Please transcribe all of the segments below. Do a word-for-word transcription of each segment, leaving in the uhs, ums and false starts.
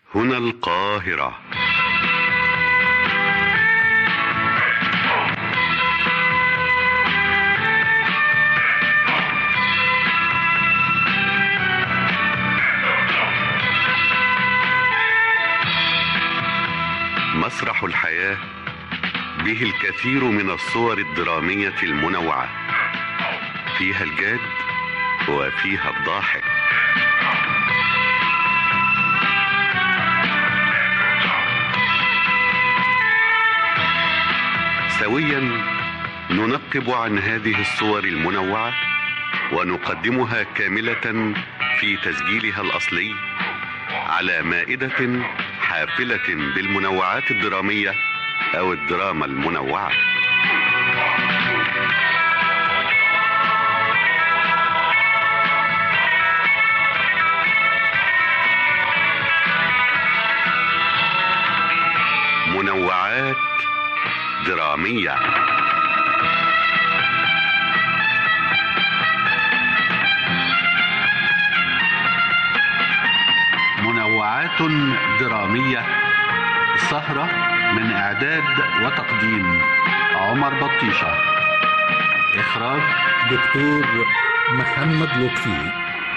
هنا القاهرة. مسرح الحياة به الكثير من الصور الدرامية المنوعة، فيها الجاد وفيها الضاحك. سويا ننقب عن هذه الصور المنوعة ونقدمها كاملة في تسجيلها الأصلي على مائدة حافلة بالمنوعات الدرامية أو الدراما المنوعة. منوعات درامية. منوعات درامية، سهرة من إعداد وتقديم عمر بطيشة، إخراج دكتور محمد لطفي.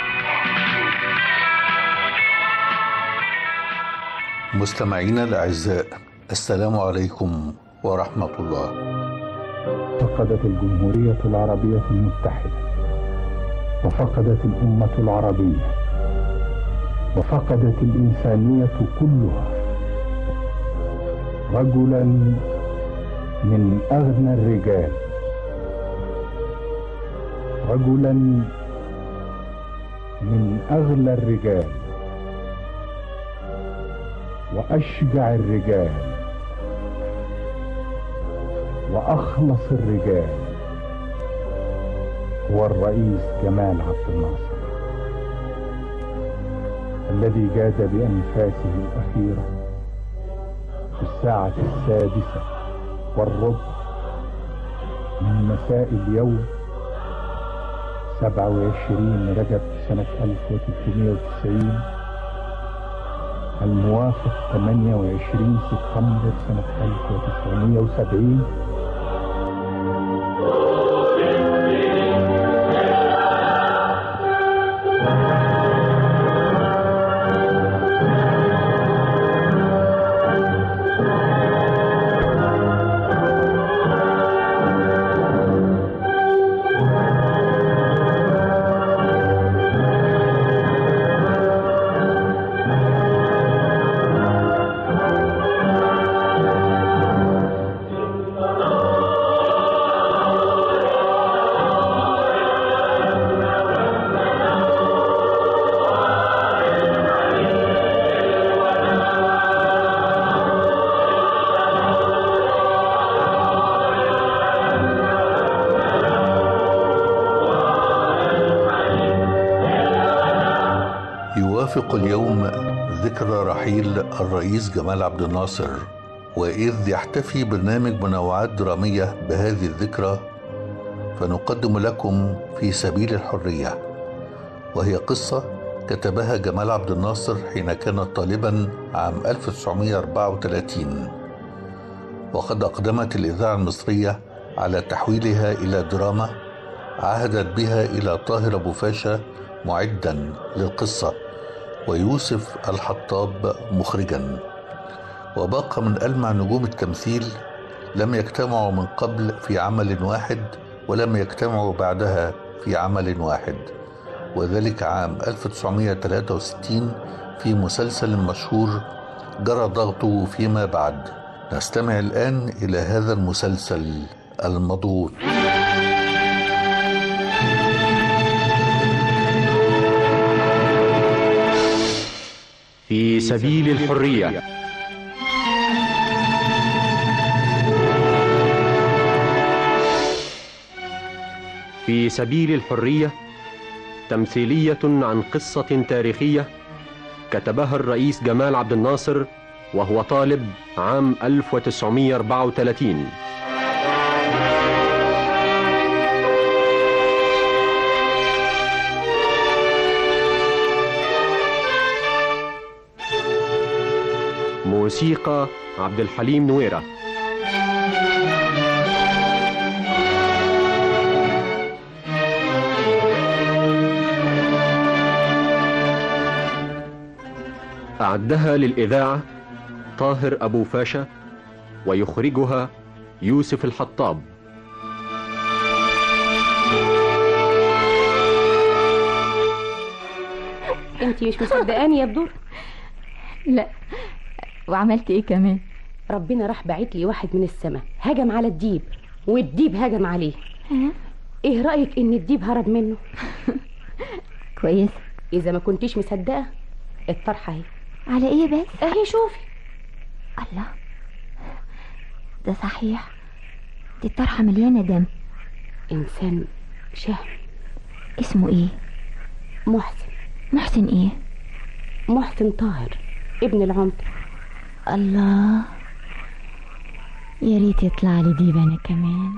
مستمعينا الأعزاء، السلام عليكم ورحمة الله. فقدت الجمهورية العربية المتحدة، وفقدت الأمة العربية، وفقدت الإنسانية كلها رجلا من أغنى الرجال، رجلا من أغلى الرجال وأشجع الرجال وأخلص الرجال، هو الرئيس جمال عبد الناصر، الذي جاد بأنفاسه الأخيرة في الساعة السادسة والربع من مساء اليوم سبعة وعشرين رجب سنة ألف وثلاثمائة وتسعين، الموافق ثمانية وعشرين سبتمبر سنة ألف وتسعمائة وسبعين. يوافق اليوم ذكرى رحيل الرئيس جمال عبد الناصر، وإذ يحتفي برنامج منوعات درامية بهذه الذكرى، فنقدم لكم في سبيل الحرية، وهي قصة كتبها جمال عبد الناصر حين كان طالبا عام ألف وتسعمائة وأربعة وثلاثين، وقد أقدمت الإذاعة المصرية على تحويلها إلى دراما عهدت بها إلى طاهر أبو فاشا معدا للقصة، ويوسف الحطاب مخرجا. وباقة من ألمع نجوم التمثيل لم يجتمعوا من قبل في عمل واحد، ولم يجتمعوا بعدها في عمل واحد، وذلك عام ألف وتسعمائة وثلاثة وستين في مسلسل مشهور جرى ضغطه فيما بعد. نستمع الآن إلى هذا المسلسل المضغوط. في سبيل الحرية. في سبيل الحرية تمثيلية عن قصة تاريخية كتبها الرئيس جمال عبد الناصر وهو طالب عام ألف وتسعمائة وأربعة وثلاثين. موسيقى عبد الحليم نويرة. أعدها للإذاعة طاهر أبو فاشا، ويخرجها يوسف الحطاب. انتي مش مصدقاني يا بدور؟ لا. وعملت ايه كمان؟ ربنا راح باعت لي واحد من السماء هجم على الديب، والديب هجم عليه. ها؟ ايه رأيك ان الديب هرب منه؟ كويس. اذا ما كنتيش مصدقة الطرحة اهي. على ايه بس؟ اهي شوفي. الله، ده صحيح، دي الطرحة مليانة دم. انسان شهم. اسمه ايه؟ محسن. محسن ايه؟ محسن طاهر ابن العمدة. الله، يا ريت يطلع لي ديب انا كمان.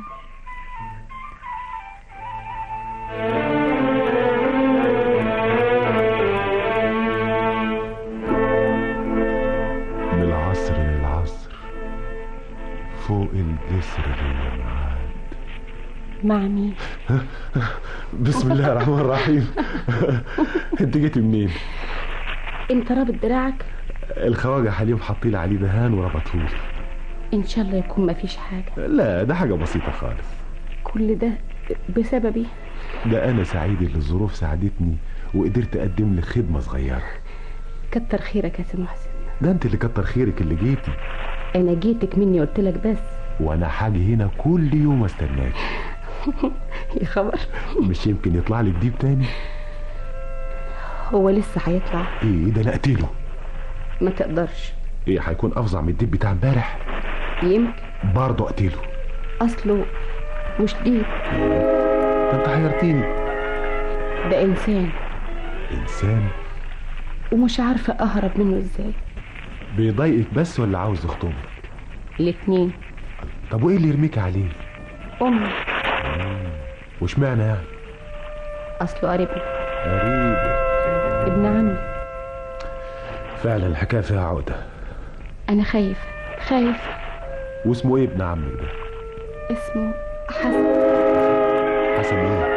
من العصر للعصر فوق الجسر للمعاد. مع مين؟ بسم الله الرحمن الرحيم. انت جيت منين؟ انت رابط دراعك؟ الخواجة حليم حطيلي عليه دهان وربطهولي. ان شاء الله يكون مفيش حاجة. لا، ده حاجة بسيطة خالص. كل ده بسببي؟ ده انا سعيد اللي الظروف ساعدتني وقدرت اقدم لك خدمة صغيرة. كتر خيرك يا سي محسن. ده انت اللي كتر خيرك اللي جيتي. انا جيتك مني قلت لك بس. وانا حاجة هنا كل يوم استناك. يا خبر، مش يمكن يطلع لك ديب تاني؟ هو لسه هيطلع. ايه ده؟ لا اقتله. ما تقدرش. ايه، هيكون افظع من الديب بتاع امبارح؟ يمكن. برضه اقتله. اصله مش ديب. ده انت حيرتيني. ده انسان. انسان؟ ومش عارفة اهرب منه ازاي. بيضايقك بس ولا عاوز يخطبك؟ الاتنين. طب وايه اللي يرميك عليه؟ امي. وش معنى يعني؟ اصله قريبنا. قريب؟ ابن عمي. فعلا الحكايه فيها عقده. انا خايف خايف. واسمه ايه ابن عمك ده؟ اسمه حسن. حسن ايه؟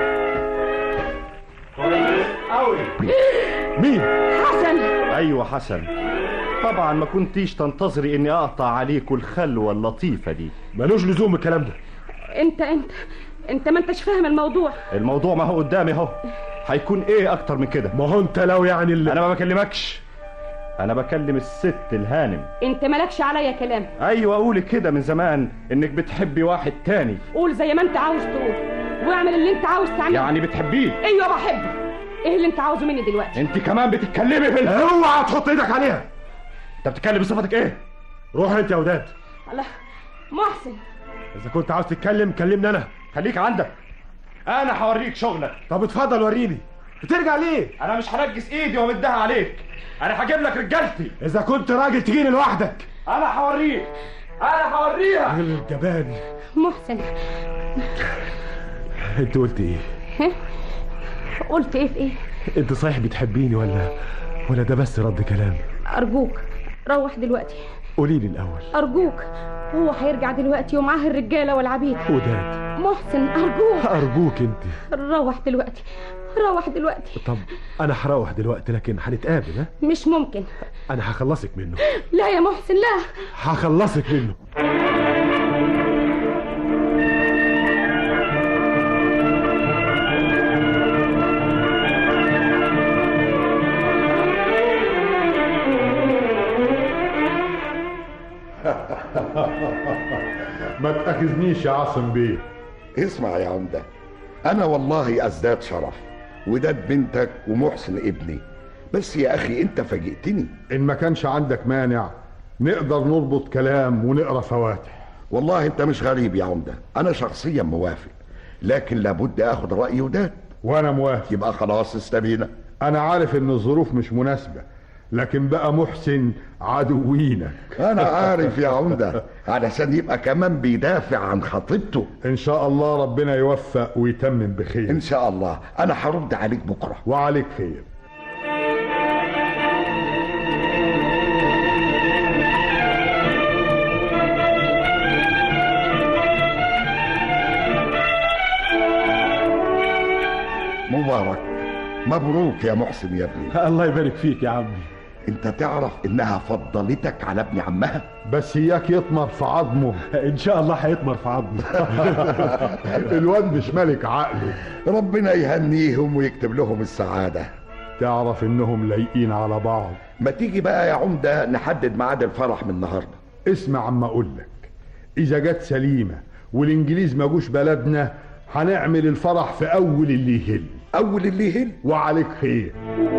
مين؟ حسن. ايوه حسن. طبعا ما كنتيش تنتظري اني اقطع عليكوا الخلوه اللطيفه دي. ملوش لزوم الكلام ده. انت انت انت ما انتش فاهم الموضوع. الموضوع ما هو قدامي اهو. هيكون ايه اكتر من كده؟ ما هو انت لو يعني اللي... انا ما بكلمكش، انا بكلم الست الهانم. انت مالكش عليا كلام. ايوه قولي كده من زمان انك بتحبي واحد تاني. قول زي ما انت عاوز تقول، واعمل اللي انت عاوز تعمله. يعني بتحبيه؟ ايوه بحبه. ايه اللي انت عاوزه مني دلوقتي؟ انت كمان بتتكلمي في... اوعى تحط ايدك عليها. انت بتتكلم بصفتك ايه؟ روح انت يا وداد. الله، محسن. اذا كنت عاوز تتكلم كلمني انا. خليك عندك، انا هوريك شغلك. طب اتفضل وريني. بترجع ليه؟ انا مش هنجس ايدي وامدها عليك، انا هجيب لك رجالتي. اذا كنت راجل تجيني لوحدك. انا هوريك، انا هوريها. الجبان. محسن، انت قلت ايه؟ قلت ايه في ايه؟ انت صحيح بتحبيني ولا ولا ده بس رد كلام؟ ارجوك روح دلوقتي. قولي لي الاول. ارجوك، هو هيرجع دلوقتي ومعاه الرجاله والعبيد. وداد. محسن ارجوك. ارجوك انت. روح دلوقتي، روح دلوقتي. طب انا هروح دلوقتي لكن هنتقابل. ها؟ مش ممكن. انا هخلصك منه. لا يا محسن لا. هخلصك منه. ما تأخذنيش يا عاصم بيه. اسمع يا عمدة، انا والله ازداد شرف، وداد بنتك ومحسن ابني، بس يا اخي انت فاجئتني. ان ما كانش عندك مانع نقدر نربط كلام ونقرا فواتح. والله انت مش غريب يا عمدة، انا شخصيا موافق، لكن لابد اخد رأي وداد. وانا موافق. يبقى خلاص استبينا. انا عارف ان الظروف مش مناسبة، لكن بقى محسن عدوينك. انا عارف يا عمدة، علشان يبقى كمان بيدافع عن خطيبته. ان شاء الله ربنا يوفق ويتمم بخير. ان شاء الله. انا هرد عليك بكرة. وعليك خير. مبروك يا محسن يا ابني. الله يبارك فيك يا عمي. انت تعرف انها فضلتك على ابن عمها؟ بس اياك يطمر في عظمه. ان شاء الله هيطمر في عظمه. الواد مش ملك عقله. ربنا يهنيهم ويكتب لهم السعادة. تعرف انهم لايقين على بعض. ما تيجي بقى يا عمدة نحدد ميعاد الفرح من النهاردة. اسمع عما اقول لك، اذا جت سليمة والانجليز ما جوش بلدنا هنعمل الفرح في اول اللي يهل. اول اللي يهل؟ وعليك خير.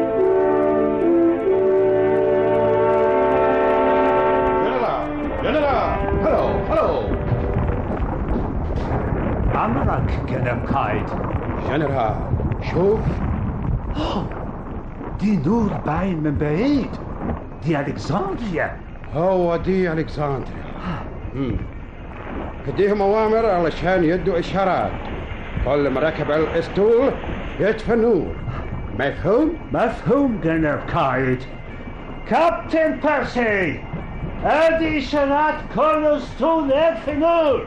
هلو هلو عمرك جنب قايد. جنرال شوف. دي نور باين من بعيد. دي الكسندريا. هو دي الكسندريا. اديهم اوامر علشان يدوا اشارات. كل ما ركب الاسطول يطفى النور. مفهوم؟ مفهوم جنب قايد. كابتن بيرسي، ادي اشارات كل اسطول يطفي النور.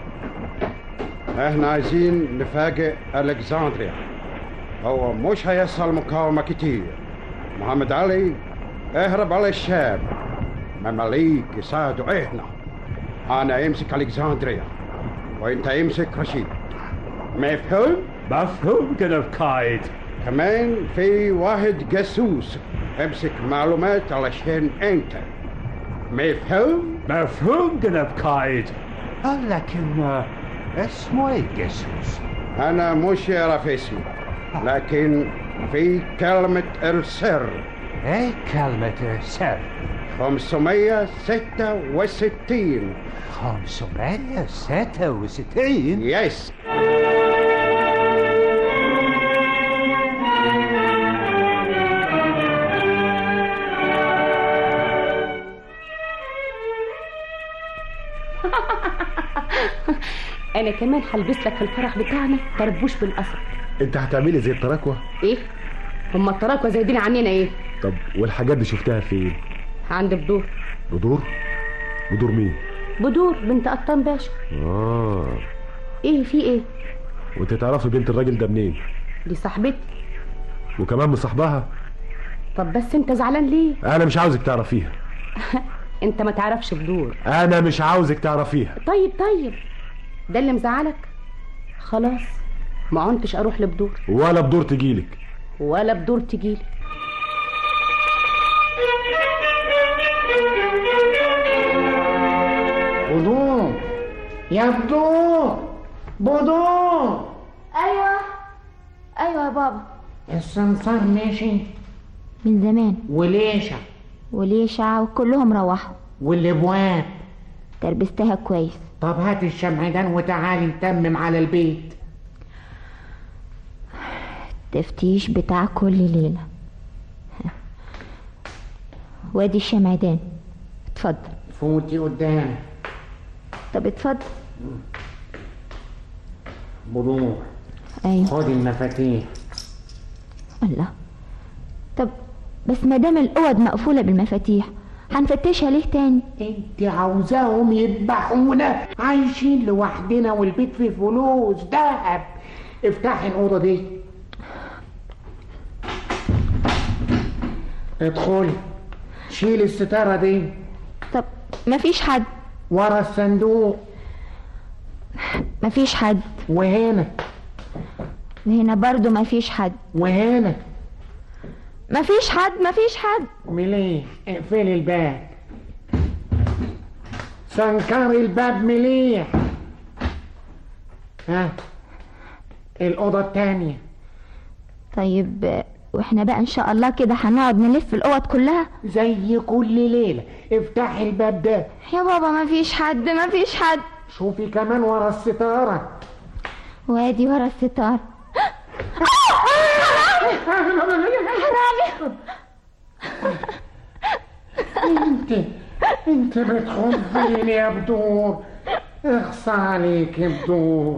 احنا عايزين نفاجئ الكسندريا. هو مش هيحصل مقاومة كتير. محمد علي اهرب على الشام. مماليك يساعدوا احنا. انا يمسك الكسندريا وانت يمسك رشيد. مفهوم؟ مفهوم جنب قايد. كمان في واحد جاسوس امسك معلومات علشان انت. مفهوم؟ مفهوم جنب قايد. لكن اسمه ايه جاسوس؟ انا مش يعرف اسمه، لكن في كلمة السر. ايه كلمة السر؟ خمسمية ستة وستين. خمسمية ستة وستين؟ يس. انا كمان هلبس لك في الفرح بتاعنا طربوش بالقصب. انت هتعملي زي التراكوة؟ ايه؟ هما التراكوة زايدين عننا ايه؟ طب والحاجات دي شفتها فين؟ عند بدور. بدور؟ بدور مين؟ بدور بنت قطان باشا. اه ايه في ايه؟ وانت تعرفي بنت الراجل ده منين؟ دي صاحبتي. وكمان مصاحبها؟ طب بس انت زعلان ليه؟ انا مش عاوزك تعرفيها. انت ما تعرفش بدور. انا مش عاوزك تعرفيها. طيب طيب ده اللي مزعلك؟ خلاص ما عنتش اروح لبدور. ولا بدور تجيلك. ولا بدور تجيلك. بدور يا بدور. بدور. ايوه ايوه يا بابا. السمسار ماشي من زمان. وليشة وليشة وكلهم روحوا. والابواب تربستها كويس. طب هات الشمعدان وتعالي نتمم على البيت. تفتيش بتاع كل ليلة. وادي الشمعدان. اتفضل. فوتي قدام. طب اتفضل. بدور. ايوه خدي المفاتيح. الله. طب بس ما دام الاوض مقفولة بالمفاتيح هنفتشها ليه تاني؟ انت عاوزاهم يذبحونا؟ عايشين لوحدنا والبيت فيه فلوس دهب. افتحي الأوضة دي. ادخلي. شيل الستارة دي. طب مفيش حد. ورا الصندوق. مفيش حد. وهنا. وهنا برضو مفيش حد. وهنا مفيش حد. مفيش حد. مليح. اقفلي الباب. سنكري الباب مليح. ها الأوضة التانية. طيب واحنا بقى ان شاء الله كده هنقعد نلف الأوض كلها زي كل ليلة. افتحي الباب ده. يا بابا مفيش حد. مفيش حد. شوفي كمان ورا الستارة. وادي ورا الستارة. حرامي. انت انت بتخضيني يا بدور. اخصى عليك يا بدور.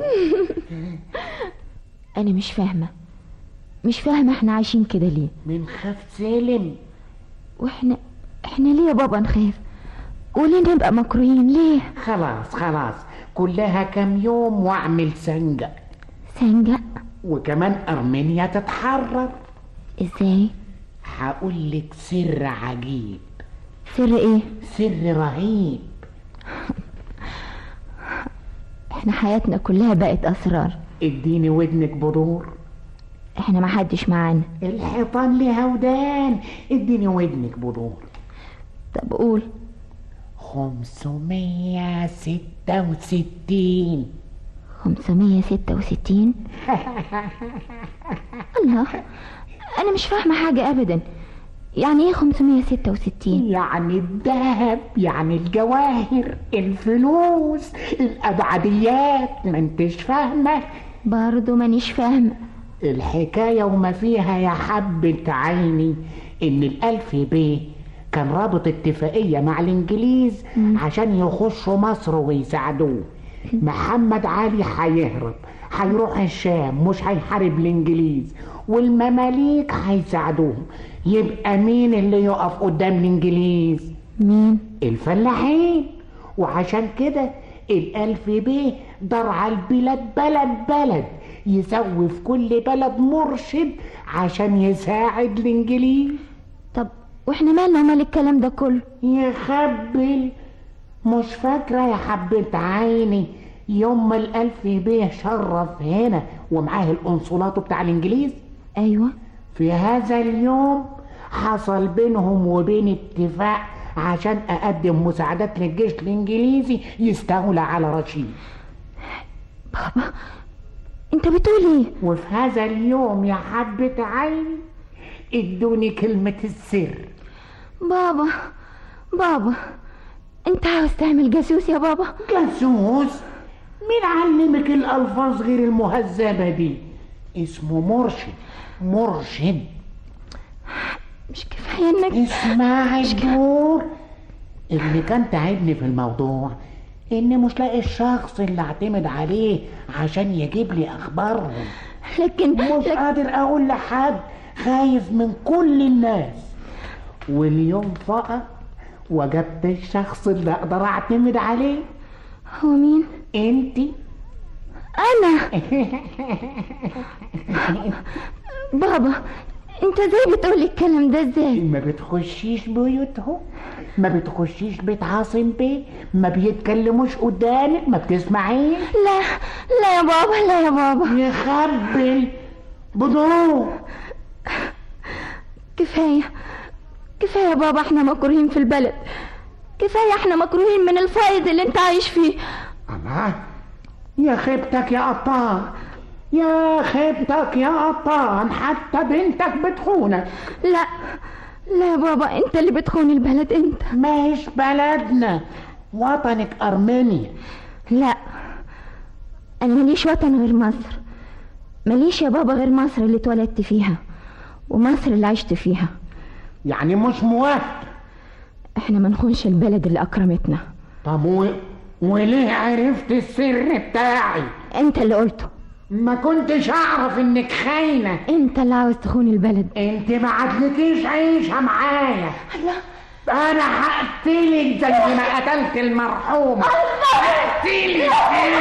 انا مش فاهمة مش فاهمة احنا عايشين كده ليه؟ بنخاف سالم. واحنا احنا ليه يا بابا نخاف؟ وليه نبقى مكروهين ليه؟ خلاص خلاص كلها كام يوم واعمل سنجة. سنجة؟ وكمان ارمينيا تتحرر. ازاي؟ هقول لك سر عجيب. سر ايه؟ سر رهيب. احنا حياتنا كلها بقت اسرار. اديني ودنك بدور. احنا ما حدش معانا. الحيطان ليها ودان. اديني ودنك بدور. طب قول. خمسمية ستة وستين. خمسمية ستة وستين؟ الله، انا مش فاهمة حاجة ابدا. يعني ايه خمسمية ستة وستين؟ يعني الذهب، يعني الجواهر، الفلوس، الابعديات. ما انتش فاهمة؟ برضو مانيش فاهمة. الحكاية وما فيها يا حبة عيني ان الالف بيه كان رابط اتفاقية مع الانجليز م. عشان يخشوا مصر ويساعدوه. محمد علي هيهرب، هيروح الشام، مش هيحارب الانجليز، والمماليك هيساعدوهم. يبقى مين اللي يقف قدام الانجليز؟ مين؟ الفلاحين. وعشان كده الالف بيه دار على البلاد بلد بلد، يسوي في كل بلد مرشد عشان يساعد الانجليز. طب واحنا مالنا ومال الكلام ده كله؟ يخبل. مش فاكرة يا حبة عيني يوم ما الالف بيه شرف هنا ومعاه القنصلات بتاع الانجليز؟ ايوه. في هذا اليوم حصل بينهم وبين اتفاق عشان اقدم مساعدات للجيش الانجليزي يستولى على رشيد. بابا انت بتقول ايه؟ وفي هذا اليوم يا حبة عيني ادوني كلمة السر. بابا بابا انت عاوز تعمل جاسوس يا بابا؟ جاسوس؟ مين علمك الالفاظ غير المهذبة دي؟ اسمه مرشد. مرشد. مش كفاية انك اسمعي الدور. اللي كان تعبني في الموضوع اني مش لاقي الشخص اللي اعتمد عليه عشان يجيب لي اخبارهم. لكن مش لك... قادر اقول لحد، خايف من كل الناس. واليوم فقط وجدت الشخص اللي اقدر اعتمد عليه. هو مين؟ انتي. انا. بابا انت ازاي بتقولي الكلام ده؟ ازاي ما بتخشيش بيوتهم؟ ما بتخشيش بيت عاصم بيه؟ ما بيتكلموش قدامك؟ ما بتسمعين؟ لا لا يا بابا، لا يا بابا. يخبل بدور. كفايه كفايه يا بابا، احنا مكروهين في البلد. كفايه احنا مكروهين من الفايض اللي انت عايش فيه. الله، يا خيبتك يا قطان، يا خيبتك يا قطان، حتى بنتك بتخونك. لا لا يا بابا، انت اللي بتخون البلد. انت ماهيش بلدنا، وطنك ارمينيا. لا انا ماليش وطن غير مصر. ماليش يا بابا غير مصر اللي اتولدت فيها ومصر اللي عشت فيها. يعني مش موافق؟ احنا ما نخونش البلد اللي اكرمتنا. طب و... وليه عرفت السر بتاعي؟ انت اللي قلته. ما كنتش اعرف انك خاينة. انت اللي عاوز تخون البلد. انت ما عدلكيش عيشها معايا. الله، انا هقتلك زي ما قتلت المرحومة. هقتلك.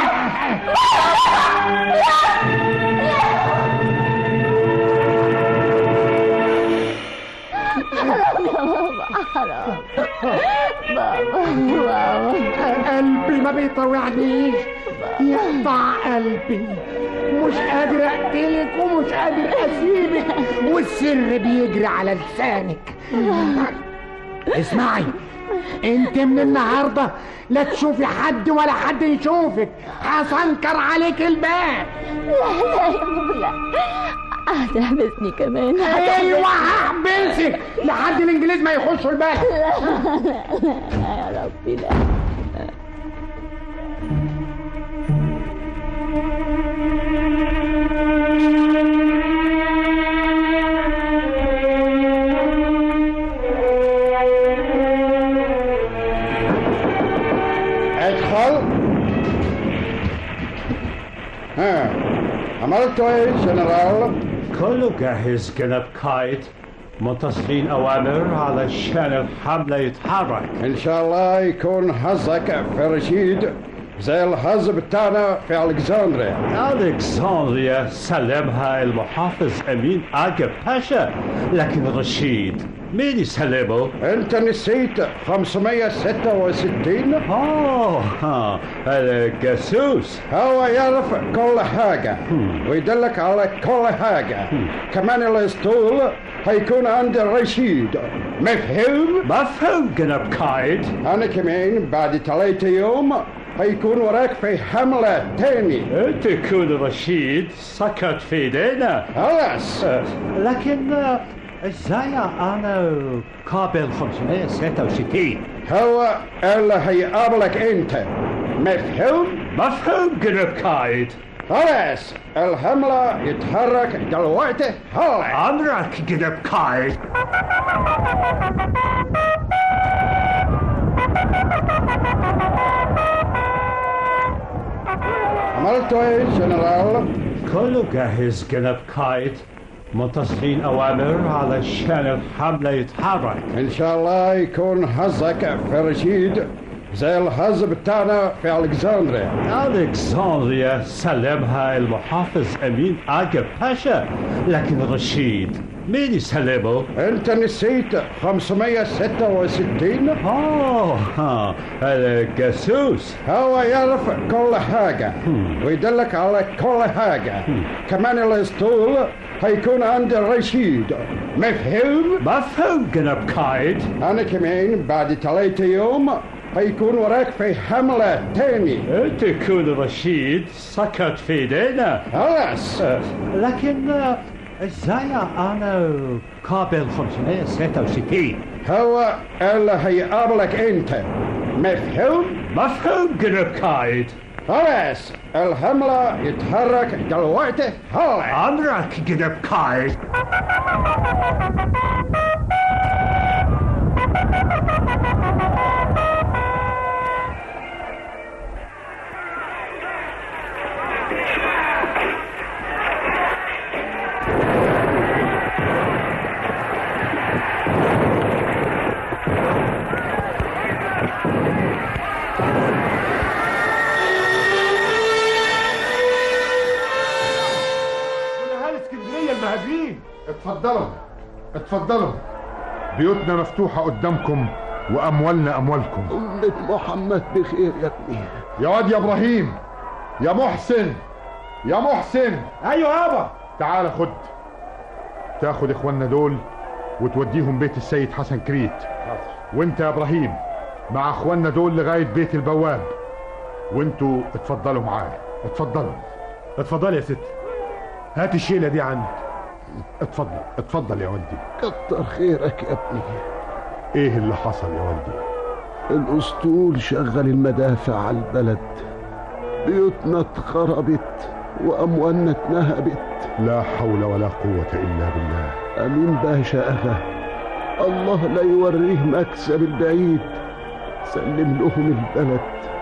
حرام بابا بابا، قلبي ما بيطوعنيش، يقطع قلبي. مش قادر اقتلك ومش قادر اسيبك، والسر بيجري على لسانك. اسمعي، انت من النهارده لا تشوفي حد ولا حد يشوفك. هسنكر عليك الباب. لا لا يا بابا لا، هتحبسني كمان. ايوه هحبسك لحد الانجليز ما يخشوا البلد. لا لا لا يا ربي لا. ادخل. ها عملتوا ايه جنرال؟ كله جاهز جناب قائد، منتظرين اوامر علشان الحملة يتحرك. ان شاء الله يكون حظك في رشيد زي الحظ بتاعنا في ألكسندريا. ألكسندريا سلمها المحافظ أمين آقا باشا، لكن رشيد مين يسلمه؟ أنت نسيت خمسمية وستة وستين؟ آه ها الجاسوس هو يعرف كل حاجة ويدلك على كل حاجة. كمان الاسطول هيكون عند رشيد. مفهوم؟ مفهوم جناب قائد. أنا كمان بعد ثلاثة يوم هيكون وراك في حملة تاني. تكون رشيد سكت في ايدينا. خلاص. لكن ازاي انا قابل خمسمية وستة وستين؟ هو اللي هيقابلك انت. مفهوم؟ مفهوم جناب قائد. خلاص الحملة يتحرك دلوقتي هلا. امرك جناب قائد. عملتوا ايه جنرال؟ كله جاهز جناب قائد، منتظرين اوامر علشان الحملة يتحرك. ان شاء الله يكون حظك في رشيد زي الحظ بتاعنا في ألكسندريا. ألكسندريا سلمها المحافظ أمين آقا باشا، لكن رشيد مين يسلمه؟ أنت نسيت خمسمية وستة وستين؟ آه ها الجاسوس. هو يعرف كل حاجة ويدلك على كل حاجة. كمان الاسطول هيكون عند رشيد. مفهوم؟ مفهوم جناب قائد. أنا كمان بعد ثلاثة يوم هيكون وراك في حملة تاني. تكون رشيد سكت في ايدينا. خلاص. لكن ازاي انا قابل خمسمية وستة وستين؟ هو اللي هيقابلك انت. مفهوم؟ مفهوم جناب قائد. خلاص الحملة يتحرك دلوقتي هلا. امرك جناب قائد. اتفضلوا اتفضلوا، بيوتنا مفتوحة قدامكم وأموالنا أموالكم. أمة محمد بخير يا ابني. يا واد يا إبراهيم، يا محسن، يا محسن. أيوة يابا. تعال خد، تاخد إخواننا دول وتوديهم بيت السيد حسن كريت. وانت يا إبراهيم مع إخواننا دول لغاية بيت البواب، وانتوا اتفضلوا معايا. اتفضلوا. اتفضل يا ست، هات الشيلة دي عندك. اتفضل اتفضل يا والدي. كتر خيرك يا ابني. ايه اللي حصل يا والدي؟ الاسطول شغل المدافع على البلد، بيوتنا اتخربت واموالنا اتنهبت. لا حول ولا قوة الا بالله. امين باشا اغا، الله لا يوريه مكسب البعيد، سلم لهم البلد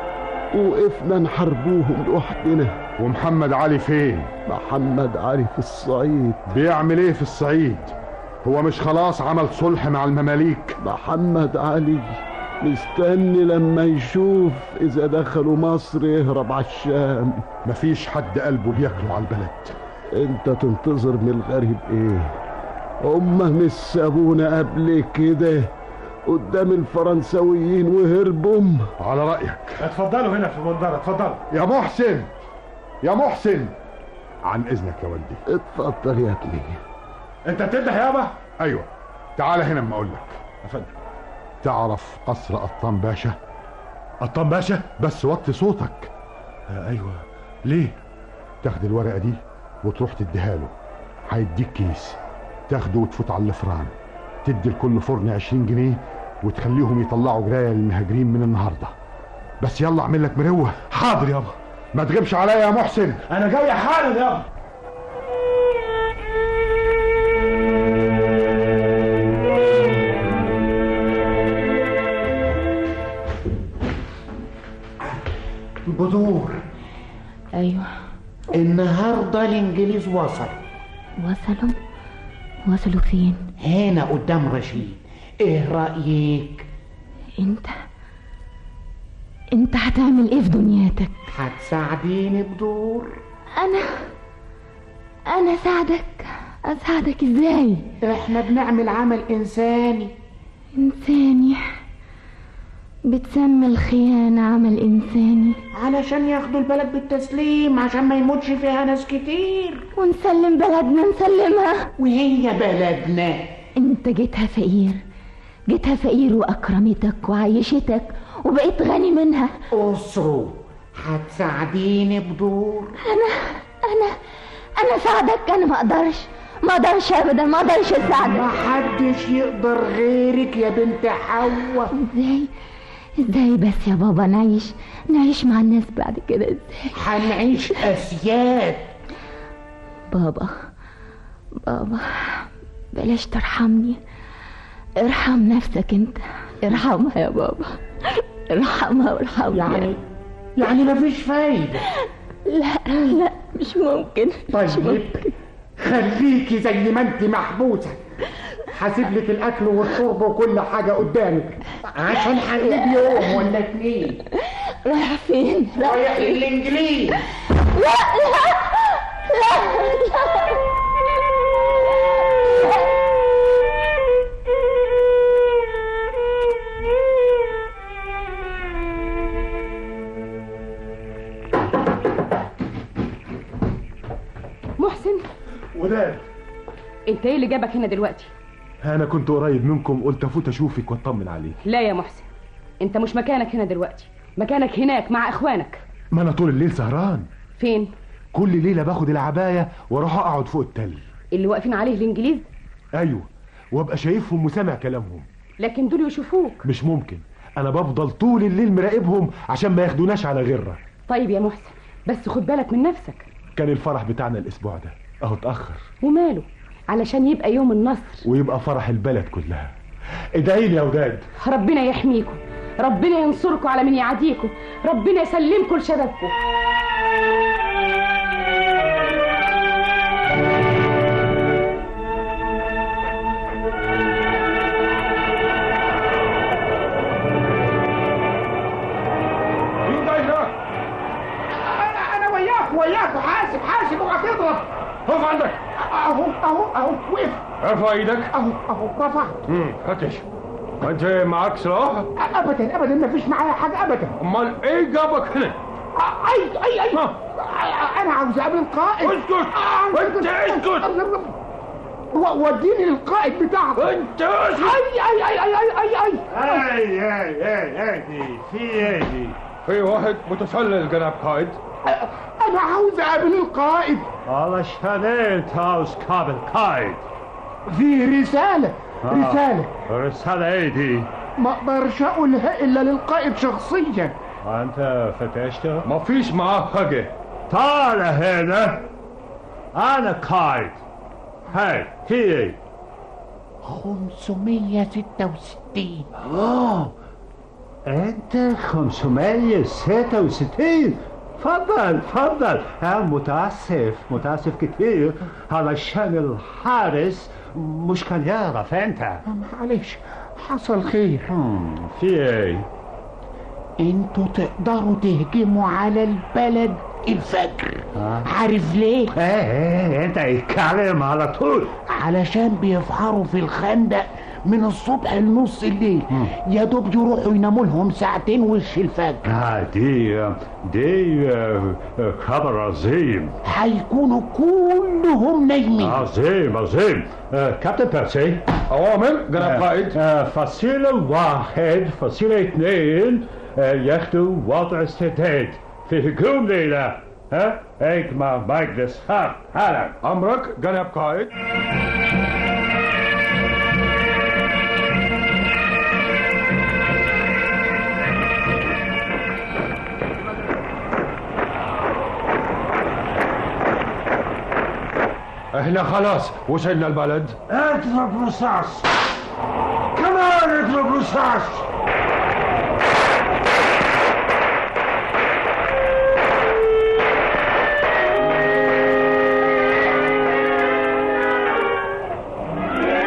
وقفنا نحاربوهم لوحدنا. ومحمد علي فين؟ محمد علي في الصعيد. بيعمل ايه في الصعيد؟ هو مش خلاص عمل صلح مع المماليك؟ محمد علي مستني لما يشوف اذا دخلوا مصر يهرب على الشام. مفيش حد قلبه بياكله على البلد. انت تنتظر من الغريب ايه؟ امه مش سابونا قبل كده قدام الفرنساويين وهربهم. على رأيك. اتفضلوا هنا في المنظرة. اتفضلوا يا محسن، يا محسن، عن اذنك يا والدي. اتفضل يا ابني. انت بتمدح يابا؟ ايوه، تعال هنا اما اقول لك. اتفضل. تعرف قصر قطان باشا؟ قطان باشا؟ بس وطي صوتك. آه ايوه. ليه؟ تاخد الورقه دي وتروح تديها له، هيديك كيس تاخده وتفوت على الفران، تدي لكل فرن عشرين جنيه وتخليهم يطلعوا جرايه للمهاجرين من النهارده. بس يلا اعمل لك مروه. حاضر يابا. ما تغيبش عليا يا محسن. انا جاي حالا يابا. بدور. ايوه. النهارده الانجليز وصلوا. وصلوا؟ وصلوا فين؟ هنا قدام رشيد. ايه رأيك؟ انت انت هتعمل ايه في دنياتك؟ هتساعديني بدور. انا انا اساعدك؟ اساعدك ازاي؟ احنا بنعمل عمل انساني. انساني؟ بتسمي الخيانة عمل انساني؟ علشان ياخدوا البلد بالتسليم، عشان ما يموتش فيها ناس كتير. ونسلم بلدنا، نسلمها. وهي بلدنا. انت جيتها فقير، جيتها فقير واكرمتك وعيشتك وبقيت غني منها. أسرو، هتساعديني بدور. انا انا انا اساعدك؟ انا ما اقدرش، ما اقدرش ابدا، ما اقدرش اساعدك. ما حدش يقدر غيرك يا بنت حواء. ازاي ازاي بس يا بابا نعيش نعيش مع الناس بعد كده؟ ازاي هنعيش اسياد؟ بابا بابا بلاش ترحمني، ارحم نفسك انت، ارحمها يا بابا، ارحمها وارحمني. يعني يعني مفيش فايدة؟ لا لا مش ممكن. طيب مش ممكن. خليكي زي ما انت محبوسة، هسيب لك الاكل والشرب وكل حاجة قدامك عشان هنجيب يوم ولا اتنين. رايح فين؟ رايح للانجليز. لا لا لا لا محسن، وداد، انت ايه اللي جابك هنا دلوقتي؟ انا كنت قريب منكم، قلت افوت اشوفك واطمن عليك. لا يا محسن، انت مش مكانك هنا دلوقتي، مكانك هناك مع اخوانك. ما انا طول الليل سهران. فين؟ كل ليله باخد العبايه واروح اقعد فوق التل اللي واقفين عليه الانجليز. ايوه، وابقى شايفهم وسامع كلامهم. لكن دول يشوفوك. مش ممكن، انا بفضل طول الليل مراقبهم عشان ما ياخدوناش على غره. طيب يا محسن، بس خد بالك من نفسك. كان الفرح بتاعنا الاسبوع ده اهو اتاخر. وماله؟ علشان يبقى يوم النصر ويبقى فرح البلد كلها. ادعي لي يا وداد. ربنا يحميكم، ربنا ينصركم على من يعاديكم، ربنا يسلمكم لشبابكم. مين ده هناك؟ انا انا وياك وياك حاسب حاسب اوعى تضرب. اقف عندك. اهو اهو اهو وقف. ارفع ايدك. اهو اهو رفعت. امم فتش. انت معاك سلاح؟ ابدا ابدا ما فيش معايا حاجه ابدا. امال ايه جابك هنا؟ اي اي اي انا عاوز اقابل القائد. اسكت انت اسكت. وديني للقائد بتاعك. انت اسكت. اي اي اي اي اي اي اي اي اي اي دي في ايه دي؟ في واحد متسلل جناب قائد. انا عاوز اقابل القائد. علشان ايه انت عاوز قابل قائد؟ في رسالة. آه. رسالة. رسالة ايه دي؟ ما اقدرش اقولها الا للقائد شخصيا. انت فتشته؟ مفيش معاه حاجة. تعال هنا، انا قائد. هاي في ايه؟ خمسمية ستة وستين. اه انت خمسمية ستة وستين. فضل فضل. أنا متأسف متأسف كتير علشان الحارس مش كان يعرف انت. معلش حصل خير. في ايه؟ انتوا تقدروا تهجموا على البلد الفجر. آه. عارف ليه؟ ايه ايه انت اتكلم على طول. علشان بيفحروا في الخندق من الصبح لنص الليل. م. يا دوب يروحوا يناموا لهم ساعتين وش الفجر. آه دي دي خبر عظيم. هيكونوا كلهم نايمين. عظيم عظيم. آه كابتن بيرسي. اوامر جناب قائد. آه فصيلة واحد فصيلة اثنين آه ياخدوا وضع استعداد في هجوم ليلة. ها اجمع مجلس حرب حالا. امرك جناب قائد. احنا خلاص وصلنا البلد. اضرب رصاص كمان، اضرب رصاص.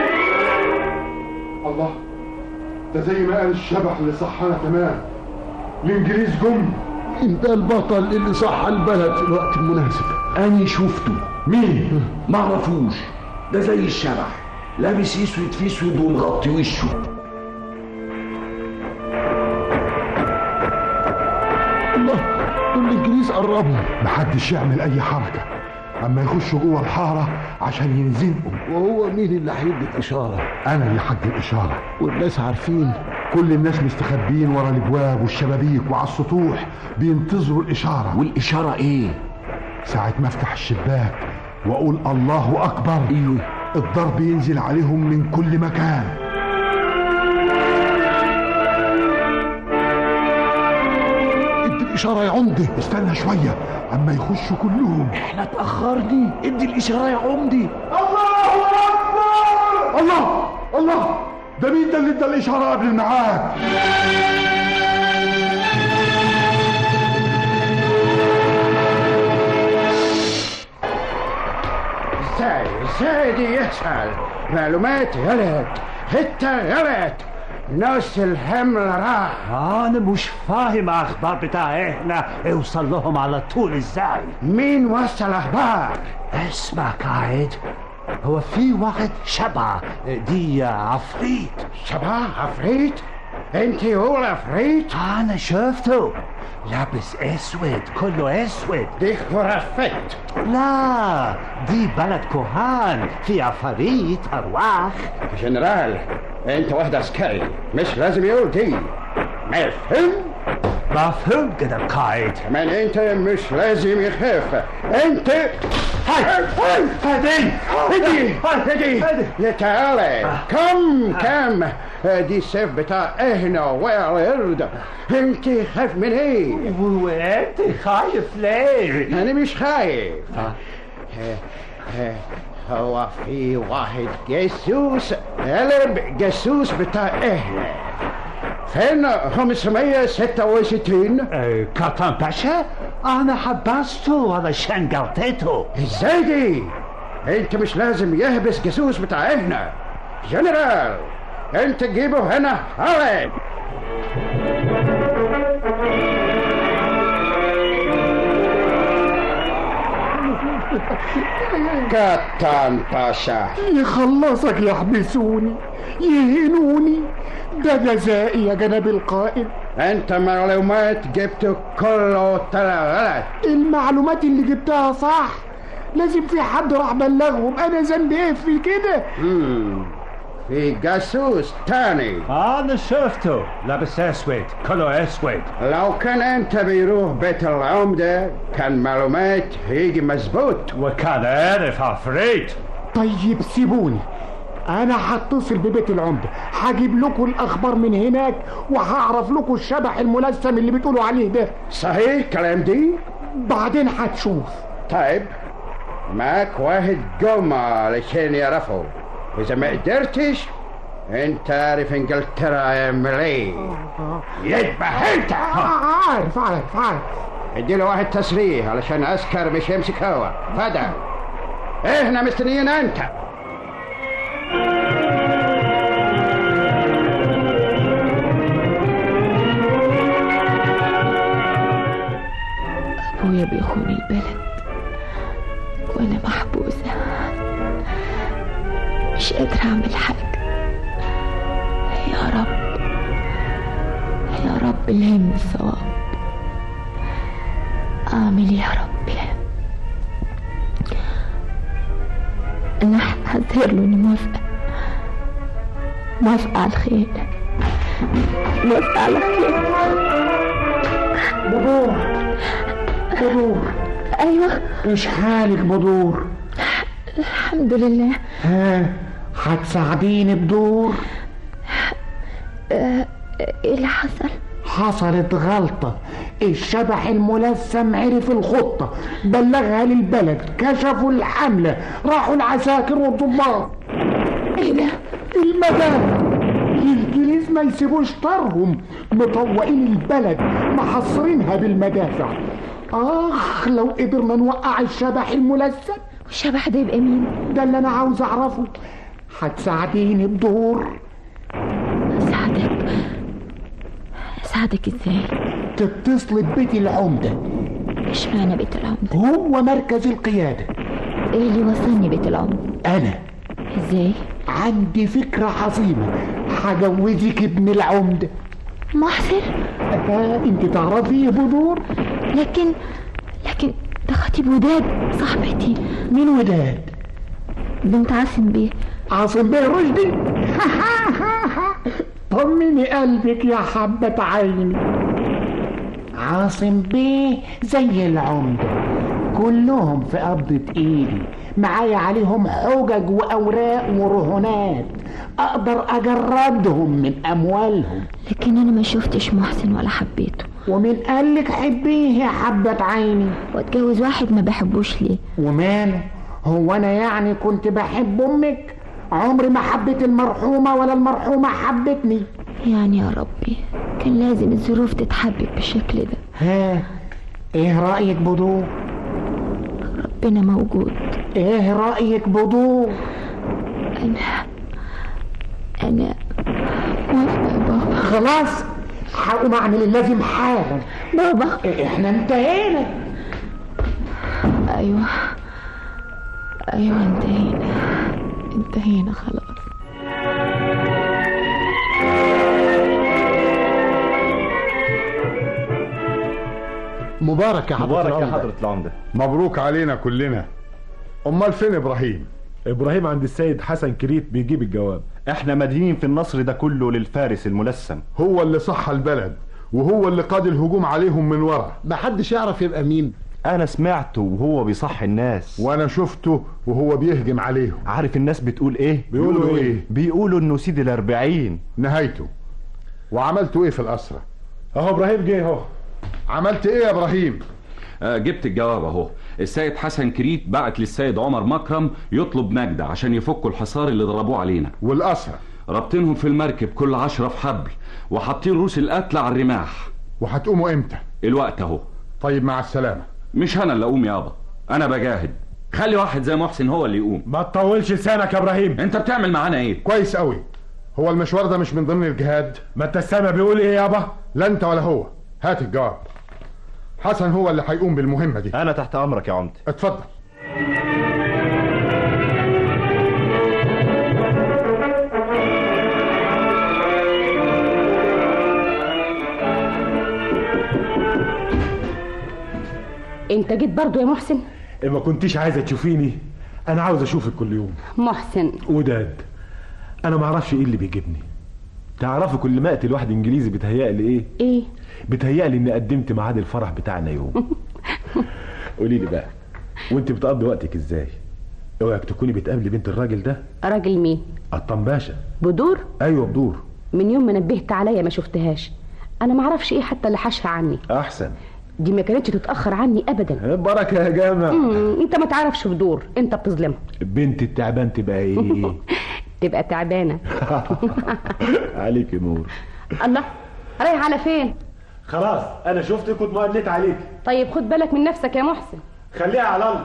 الله، ده زي ما قال الشبح اللي صحانا تمام. الانجليز جم. ده البطل اللي صح البلد في الوقت المناسب. أنا شفته. مين؟ معرفوش. ده زي الشبح، لابس اسود في اسود ومغطي وشه. الله، دول الانجليز قربوا. محدش يعمل اي حركة اما يخشوا جوه الحارة عشان ينزنقوا. وهو مين اللي هيدي الاشارة؟ انا اللي هدي الاشارة. والناس عارفين؟ كل الناس مستخبين ورا الابواب والشبابيك وعلى السطوح بينتظروا الاشارة. والاشارة ايه؟ ساعة ما افتح الشباك واقول الله اكبر، ايوه، الضرب ينزل عليهم من كل مكان. ادي الاشارة يا عمدة. استنى شوية اما يخشوا كلهم. احنا اتأخرني. ادي الاشارة يا عمدة. الله اكبر. الله الله، ده مين ده اللي ادى الاشارة قبل الميعاد؟ ازاي ازاي دي يحصل؟ معلومات غلط، خطة غلط، نص الحمل راح. انا مش فاهم اخبار بتاع احنا اوصل لهم على طول ازاي؟ مين وصل اخبار؟ اسمع قاعد، هو في واحد شبع دي عفريت. شبع عفريت؟ انت هو العفريت؟ انا شفته لابس اسود، كله اسود. دي خرافات. لا، دي بلد كهان في عفاريت ارواح. جنرال، انت واحد عسكري، مش لازم يقول دي. مفهوم؟ مفهوم كده القائد. كمان انت مش لازم يخاف. انت هاي هاي هادي هادي هادي هادي تعالى. كم كم دي السيف بتاع اهنا والارد. انت خايف من ايه؟ وانت خايف ليه؟ انا مش خايف. هو في واحد جاسوس قلب جاسوس بتاع اهنا. فين خمسمية وستة وستين؟ أه كابتن باشا، انا حبسته علشان قلتته. ازاي دي؟ انت مش لازم يحبس جاسوس بتاع اهنا. جنرال، انت تجيبه هنا حالا. كابتن باشا، يخلصك يحبسوني يهينوني، ده جزائي يا جناب القائد. انت معلومات جبت كله طلع غلط. المعلومات اللي جبتها صح، لازم في حد راح بلغهم. انا ذنبي ايه في كده؟ امم في جاسوس تاني. انا شفته لابس اسود، كله اسود. لو كان انت بيروح بيت العمدة كان معلومات هيجي مظبوط، وكان عارف عفريت. طيب سيبوني، انا هتصل ببيت العمدة، هجيب لكم الاخبار من هناك وهعرف لكم الشبح الملثم اللي بتقولوا عليه ده. صحيح كلام دي؟ بعدين هتشوف. طيب معاك واحد جمعة علشان يعرفه. اذا ما قدرتش انت عارف انجلترا يعمل ايه. يذبح انت. عارف عارف عارف. اديله واحد تسريح علشان عسكر مش يمسك هوا. فدى احنا مستنيين انت. ابويا بيخون البلد وانا محبوسة، مش قادرة اعمل حاجة. يا رب يا رب الهمني الصواب. اعمل يا رب. انا هظهر له اني موافقة موافقة على الخير، موافقة على الخير. بدور بدور. ايوه. ايش حالك بدور؟ الحمد لله. ها هتساعديني بدور؟ اه ايه اللي حصل؟ حصلت غلطة. الشبح الملثم عرف الخطة، بلغها للبلد، كشفوا الحملة، راحوا العساكر والضباط. ايه ده؟ المدافع الانجليز ما يسيبوش طارهم، مطوقين البلد، محصرينها بالمدافع. اخ لو قدرنا نوقع الشبح الملثم. والشبح ده يبقى مين؟ ده اللي انا عاوز اعرفه. هتساعديني بدور؟ اساعدك؟ اساعدك ازاي؟ تتصل ببيت العمدة. اشمعنى بيت العمدة؟ هو مركز القيادة. ايه اللي وصلني بيت العمدة؟ انا. ازاي؟ عندي فكرة عظيمة، هجوزك ابن العمدة. محسن؟ آه انت تعرفيه بدور؟ لكن لكن ده خطيب وداد صاحبتي. مين وداد؟ بنت عاصم بيه. عاصم بيه رشدي؟ طمني قلبك يا حبة عيني. عاصم بيه زي العمدة، كلهم في قبضة ايدي، معايا عليهم حجج واوراق ورهونات، اقدر اجردهم من اموالهم. لكن انا ما شفتش محسن ولا حبيته. ومين قالك حبيه يا حبة عيني؟ واتجوز واحد ما بحبوش ليه؟ وماله؟ هو انا يعني كنت بحب امك؟ عمري ما حبيت المرحومة ولا المرحومة حبتني. يعني يا ربي كان لازم الظروف تتحبب بالشكل ده. ها ايه رأيك بدور؟ ربنا موجود. ايه رأيك بدور؟ انا انا موافقة يا بابا. خلاص هقوم اعمل اللازم حالا. بابا احنا انتهينا. ايوه ايوه انتهينا انتهينا خلاص. مبارك يا حضرة مبارك العمدة. يا حضرة العمدة. مبروك علينا كلنا. امال فين ابراهيم؟ ابراهيم عند السيد حسن كريت بيجيب الجواب. احنا مدينين في النصر ده كله للفارس الملثم. هو اللي صح البلد وهو اللي قاد الهجوم عليهم من ورا. ما حدش يعرف يبقى مين. انا سمعته وهو بيصح الناس، وانا شفته وهو بيهجم عليهم. عارف الناس بتقول ايه؟ بيقولوا, بيقولوا ايه؟ بيقولوا انه سيد الاربعين. نهايته. وعملتوا ايه في الاسرة؟ اهو ابراهيم جه اهو. عملت ايه يا ابراهيم؟ آه جبت الجواب اهو. السيد حسن كريت بعت للسيد عمر مكرم يطلب نجدة عشان يفكوا الحصار اللي ضربوه علينا. والاسرة رابطينهم في المركب كل عشرة في حبل وحاطين روس القتل على الرماح. وهتقوموا امتى؟ الوقت اهو. طيب مع السلامة. مش انا اللي اقوم يابا، انا بجاهد. خلي واحد زي محسن هو اللي يقوم. ما تطولش لسانك يا ابراهيم. انت بتعمل معانا ايه؟ كويس قوي. هو المشوار ده مش من ضمن الجهاد؟ ما انت السامع بيقول ايه يابا؟ لا انت ولا هو. هات الجواب. حسن هو اللي هيقوم بالمهمة دي. انا تحت امرك يا عمدة. اتفضل. انت جيت برضو يا محسن؟ إيه ما كنتيش عايزة تشوفيني؟ انا عاوز اشوفك كل يوم. محسن وداد انا ما اعرفش ايه اللي بيجيبني. تعرفي كل ما اقتل واحد انجليزي بتهيألي ايه؟ ايه؟ بتهيألي اني قدمت ميعاد الفرح بتاعنا يوم. قولي لي بقى وانت بتقضي وقتك ازاي؟ اوعك تكوني بتقابلي بنت الراجل ده. راجل مين؟ قطان باشا. بدور؟ ايوه بدور. من يوم ما نبهت عليا ما شفتهاش. انا ما اعرفش ايه حتى اللي حاشها عني. احسن. دي ما كانتش تتاخر عني ابدا. بركه يا جماعه. انت ما تعرفش بدور، انت بتظلمها. بنت التعبان تبقى ايه؟ تبقى تعبانه. عليك نور. الله رايح على فين؟ خلاص انا شفتك واتمقلت عليك. طيب خد بالك من نفسك يا محسن. خليها على الله.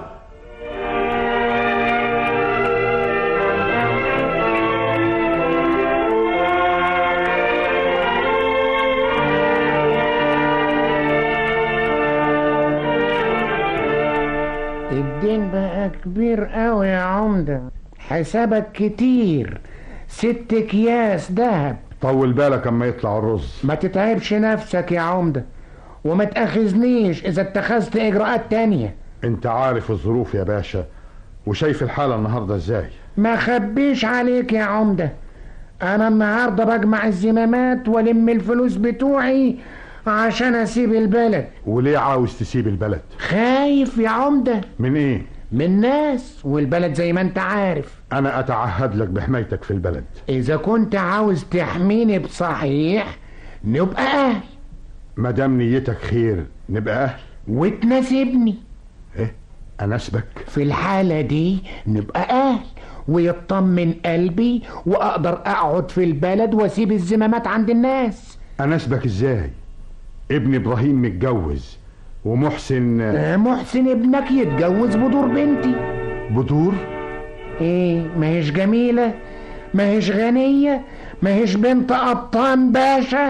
الدين بقى كبير قوي يا عمدة، حسابك كتير، ست اكياس دهب. طول بالك اما يطلع الرز. ما تتعبش نفسك يا عمدة، وما تأخذنيش اذا اتخذت اجراءات تانية. انت عارف الظروف يا باشا وشايف الحالة النهاردة ازاي. ما خبيش عليك يا عمدة، انا النهاردة بجمع الزمامات والم الفلوس بتوعي عشان اسيب البلد. وليه عاوز تسيب البلد؟ خايف يا عمدة. من ايه؟ من ناس والبلد زي ما انت عارف. انا اتعهد لك بحمايتك في البلد. اذا كنت عاوز تحميني بصحيح نبقى اهل. مادام نيتك خير نبقى اهل. وتناسبني. ايه اناسبك؟ في الحالة دي نبقى اهل ويطمن قلبي واقدر اقعد في البلد واسيب الزمامات عند الناس. اناسبك ازاي؟ ابن ابراهيم متجوز ومحسن. آه محسن ابنك يتجوز بدور بنتي. بدور؟ ايه ما هيش جميلة، ما هيش غنية، ما هيش بنت قطان باشا.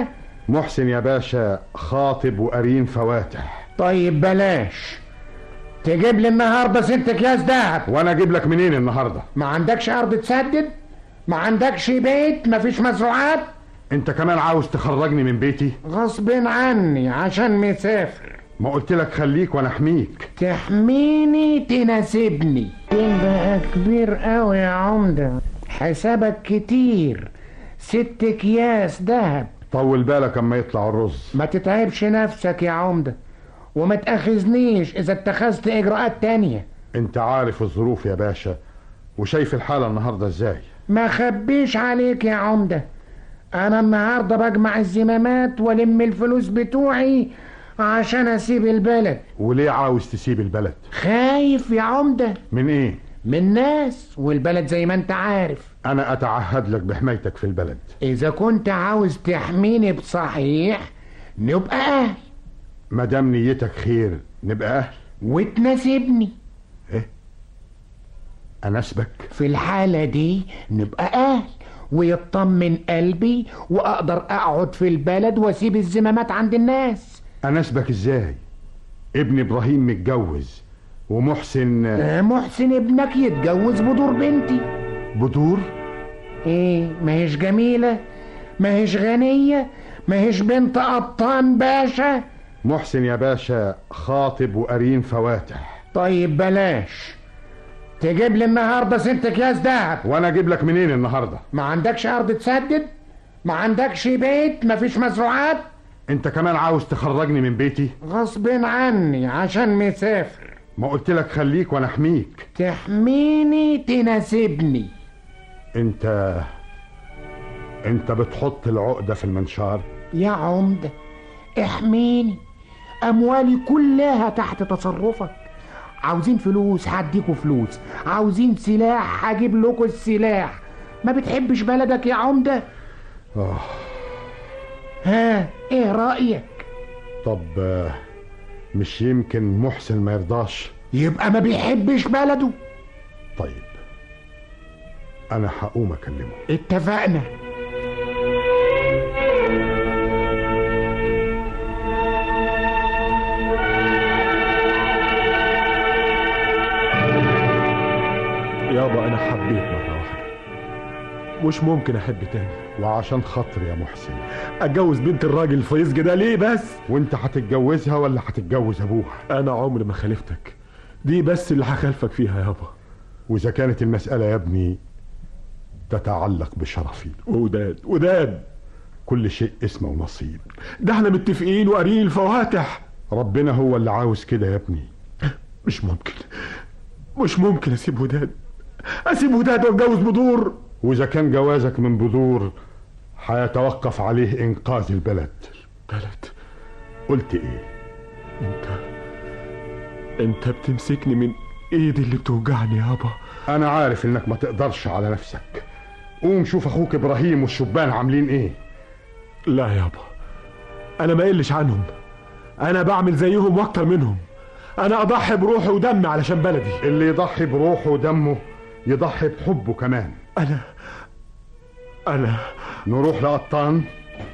محسن يا باشا خاطب وقرين فواتح. طيب بلاش، تجيب لي النهارده ست اكياس دهب. وانا اجيب لك منين النهارده؟ ما عندكش ارض تسدد؟ ما عندكش بيت؟ ما فيش مزروعات؟ انت كمان عاوز تخرجني من بيتي؟ غصب عني عشان مسافر. ما قلت لك خليك وانا احميك. تحميني تناسبني. دين بقى كبير قوي يا عمده، حسابك كتير، ست اكياس دهب. طول بالك اما يطلع الرز. ما تتعبش نفسك يا عمده، وما تأخذنيش اذا اتخذت اجراءات تانية. انت عارف الظروف يا باشا، وشايف الحالة النهاردة ازاي. ما خبيش عليك يا عمده، انا النهاردة بجمع الزمامات والم الفلوس بتوعي عشان اسيب البلد. وليه عاوز تسيب البلد؟ خايف يا عمده. من ايه؟ من ناس والبلد زي ما انت عارف. انا اتعهد لك بحمايتك في البلد. اذا كنت عاوز تحميني بصحيح نبقى اهل. مادام نيتك خير نبقى اهل. وتناسبني. ايه؟ اناسبك؟ في الحالة دي نبقى اهل ويطمن قلبي واقدر اقعد في البلد واسيب الزمامات عند الناس. اناسبك ازاي؟ ابن ابراهيم متجوز ومحسن آه محسن ابنك يتجوز بدور بنتي. بدور؟ ايه ما هيش جميلة؟ ما هيش غنية؟ ما هيش بنت قطان باشا؟ محسن يا باشا خاطب وقرين فواتح. طيب بلاش، تجيب لي النهارده ست اكياس دهب. وانا اجيب لك منين النهارده؟ ما عندكش ارض تسدد؟ ما عندكش بيت؟ ما فيش مزروعات؟ انت كمان عاوز تخرجني من بيتي؟ غصب عني عشان مسافر. ما قلت لك خليك وانا احميك. تحميني تناسبني. انت انت بتحط العقدة في المنشار يا عمدة. احميني، اموالي كلها تحت تصرفك. عاوزين فلوس هديكوا فلوس، عاوزين سلاح هجيب لكم السلاح. ما بتحبش بلدك يا عمدة؟ اه. ها ايه رأيك؟ طب مش يمكن محسن ما يرضاش؟ يبقى ما بيحبش بلده. طيب انا هقوم اكلمه. اتفقنا. يابا انا حبيت مرة واحدة، مش ممكن احب تاني. وعشان خاطري يا محسن اتجوز بنت الراجل الفيصج ده ليه بس؟ وانت هتتجوزها ولا هتتجوز ابوها؟ انا عمري ما خالفتك، دي بس اللي هخالفك فيها يابا. واذا كانت المسألة يا ابني تتعلق بشرفي. وداد وداد كل شيء اسمه ونصيب. ده احنا متفقين وقارين الفواتح. ربنا هو اللي عاوز كده يا ابني. مش ممكن مش ممكن اسيب وداد، اسيب وداد واتجوز بدور. واذا كان جوازك من بدور هيتوقف عليه انقاذ البلد. بلد؟ قلت ايه؟ انت انت بتمسكني من ايدي اللي بتوجعني يابا. انا عارف انك ما تقدرش على نفسك. قوم شوف اخوك ابراهيم والشبان عاملين ايه. لا يابا، انا ما قلش عنهم، انا بعمل زيهم واكتر منهم. انا اضحي بروحي ودمي علشان بلدي. اللي يضحي بروحه ودمه يضحي بحبه كمان. انا انا نروح لقطان.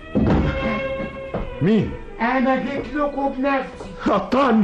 مين؟ انا جيت لكم بنفسي. قطان؟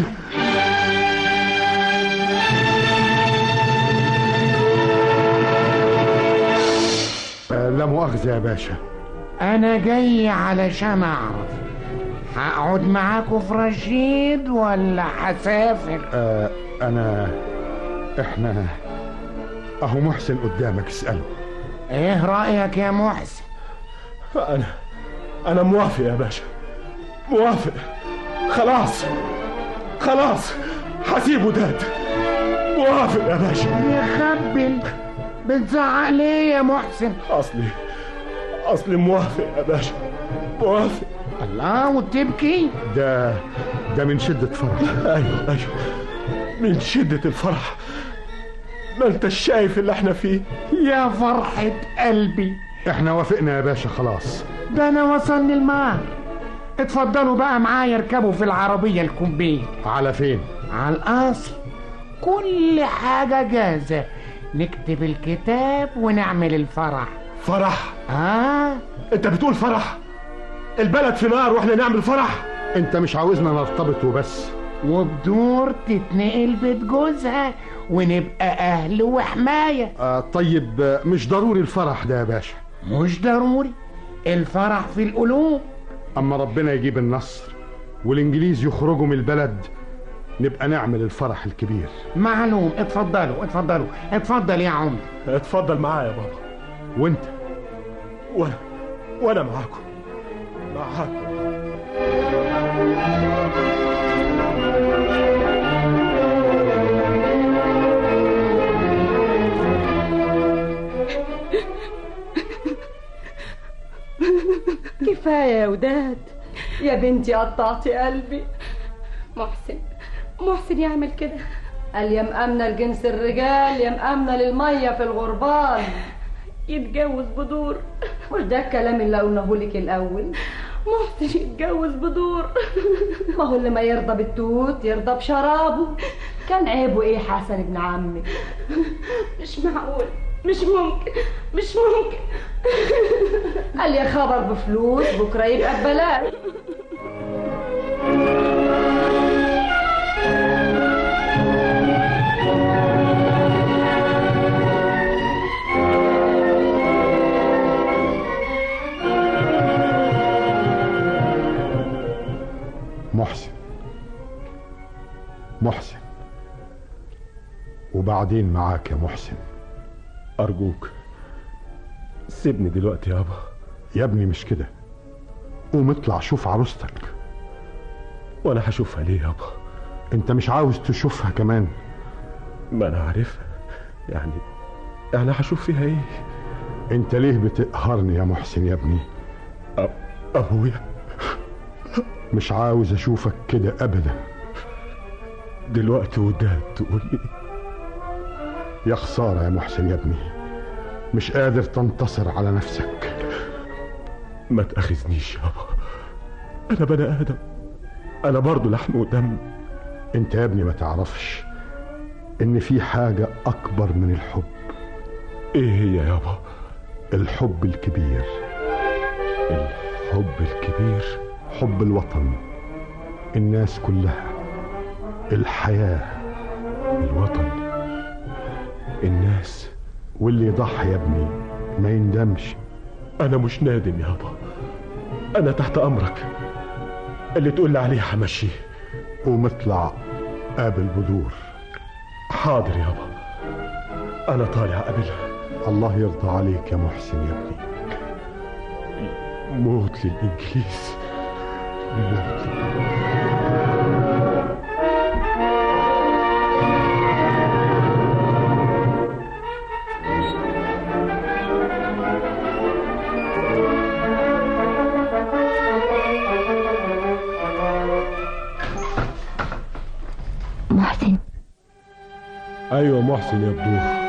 لا مؤاخذة يا باشا. انا جاي علشان اعرف هقعد معاكم في رشيد ولا هسافر؟ آه انا احنا اهو محسن قدامك اسأله. ايه رأيك يا محسن؟ انا انا موافق يا باشا، موافق. خلاص خلاص هسيب وداد. موافق يا باشا. يخبل بتزعق ليه يا محسن؟ اصلي اصلي موافق يا باشا، موافق. الله وتبكي؟ ده ده من شدة فرح. ايوه ايوه من شدة الفرح. ما انت شايف اللي احنا فيه. يا فرحة قلبي. احنا وافقنا يا باشا خلاص. ده انا وصلني المهر. اتفضلوا بقى معايا اركبوا في العربية الكومبيه. على فين؟ على الاصل. كل حاجة جاهزة، نكتب الكتاب ونعمل الفرح. فرح؟ اه انت بتقول فرح؟ البلد في نار واحنا نعمل فرح؟ انت مش عاوزنا نرتبط وبس، وبدور تتنقل بيت جوزها ونبقى اهل وحمايه. آه طيب آه مش ضروري الفرح ده يا باشا. مش ضروري، الفرح في القلوب. اما ربنا يجيب النصر والانجليز يخرجوا من البلد نبقى نعمل الفرح الكبير. معلوم. اتفضلوا اتفضلوا اتفضل يا عمر. اتفضل معايا يا بابا. وانت؟ وانا وانا معاكم معاكم. كفاية يا وداد، يا بنتي قطعتي قلبي. محسن محسن يعمل كده؟ قال يا مأمنة لجنس الرجال يا مأمنة للمية في الغربان. يتجوز بدور؟ مش ده الكلام اللي قلناه لك الأول؟ محسن يتجوز بدور؟ ما هو اللي ما يرضى بالتوت يرضى بشرابه. كان عيبه ايه حسن ابن عمي؟ مش معقول، مش ممكن مش ممكن. قال يا خبر بفلوس بكره يبقى ببلاش. محسن محسن وبعدين معاك يا محسن. أرجوك سيبني دلوقتي يابا. يا ابني مش كده، قوم اطلع شوف عروستك. وانا هشوفها ليه يابا؟ انت مش عاوز تشوفها كمان؟ ما انا عارفها، يعني يعني هشوف فيها ايه؟ انت ليه بتقهرني يا محسن يا ابني؟ أ... ابويا مش عاوز اشوفك كده ابدا. دلوقتي وداد تقول لي يا خسارة يا محسن يا ابني، مش قادر تنتصر على نفسك. ما تأخذنيش يابا، انا بني ادم، انا برضو لحم ودم. انت يا ابني ما تعرفش ان في حاجة اكبر من الحب. ايه هي يابا؟ الحب الكبير. الحب الكبير؟ حب الوطن، الناس كلها، الحياة، الوطن، الناس. واللي يضحي يا ابني ما يندمش. انا مش نادم يابا، انا تحت امرك، اللي تقول لي عليه همشيه. قوم اطلع قابل بدور. حاضر يابا، انا طالع قابلها. الله يرضى عليك يا محسن يا ابني. موت للانجليز، موت للانجليز. محسن. ايوه محسن يا بدور.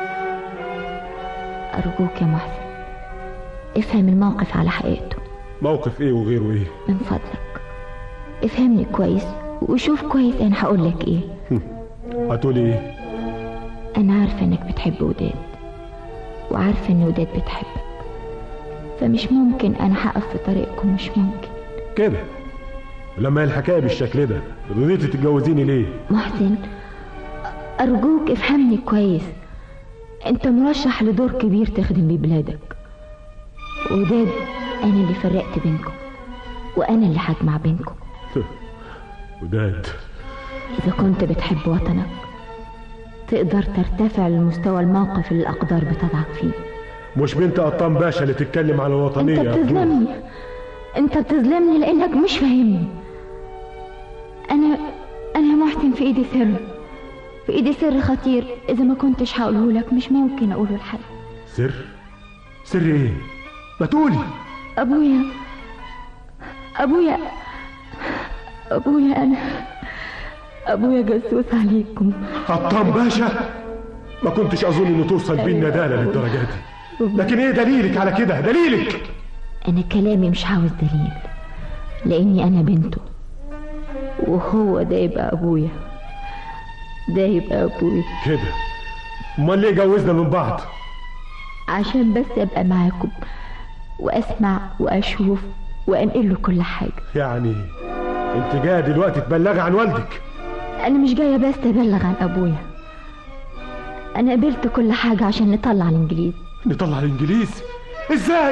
ارجوك يا محسن افهم الموقف على حقيقته. موقف ايه وغيره ايه؟ من فضلك افهمني كويس وشوف كويس انا هقول لك ايه. هتقولي ايه؟ انا عارفه انك بتحب وداد وعارفه ان وداد بتحبك، فمش ممكن انا هقف في طريقكم، مش ممكن كده. لما الحكايه بالشكل ده رضيتي تتجوزيني ليه؟ محسن ارجوك افهمني كويس، انت مرشح لدور كبير تخدم بيه بلادك. وداد انا اللي فرقت بينكم وانا اللي هجمع بينكم. وداد اذا كنت بتحب وطنك تقدر ترتفع لمستوى الموقف اللي الاقدار بتضعك فيه. مش بنت قطان باشا اللي تتكلم على الوطنيه. انت بتظلمني، انت بتظلمني لانك مش فاهمني. انا انا يا محسن في ايدي سر، في ايدي سر خطير، اذا ما كنتش هقوله لك مش ممكن اقوله لحد. سر؟ سر ايه؟ ما تقولي. ابويا ابويا ابويا انا ابويا جاسوس عليكم. قطان باشا؟ ما كنتش اظن انه توصل بينا ندالة للدرجه دي، لكن ايه دليلك على كده؟ دليلك؟ انا كلامي مش عاوز دليل، لاني انا بنته وهو ده يبقى ابويا، ده يبقى ابويا كده. امال ليه جوزنا من بعض؟ عشان بس ابقى معاكم واسمع واشوف وانقل له كل حاجه. يعني انت جايه دلوقتي تبلغي عن والدك؟ انا مش جايه بس ابلغ عن ابويا، انا قبلت كل حاجه عشان نطلع الانجليز. نطلع الانجليز ازاي؟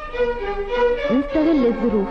نستغل الظروف.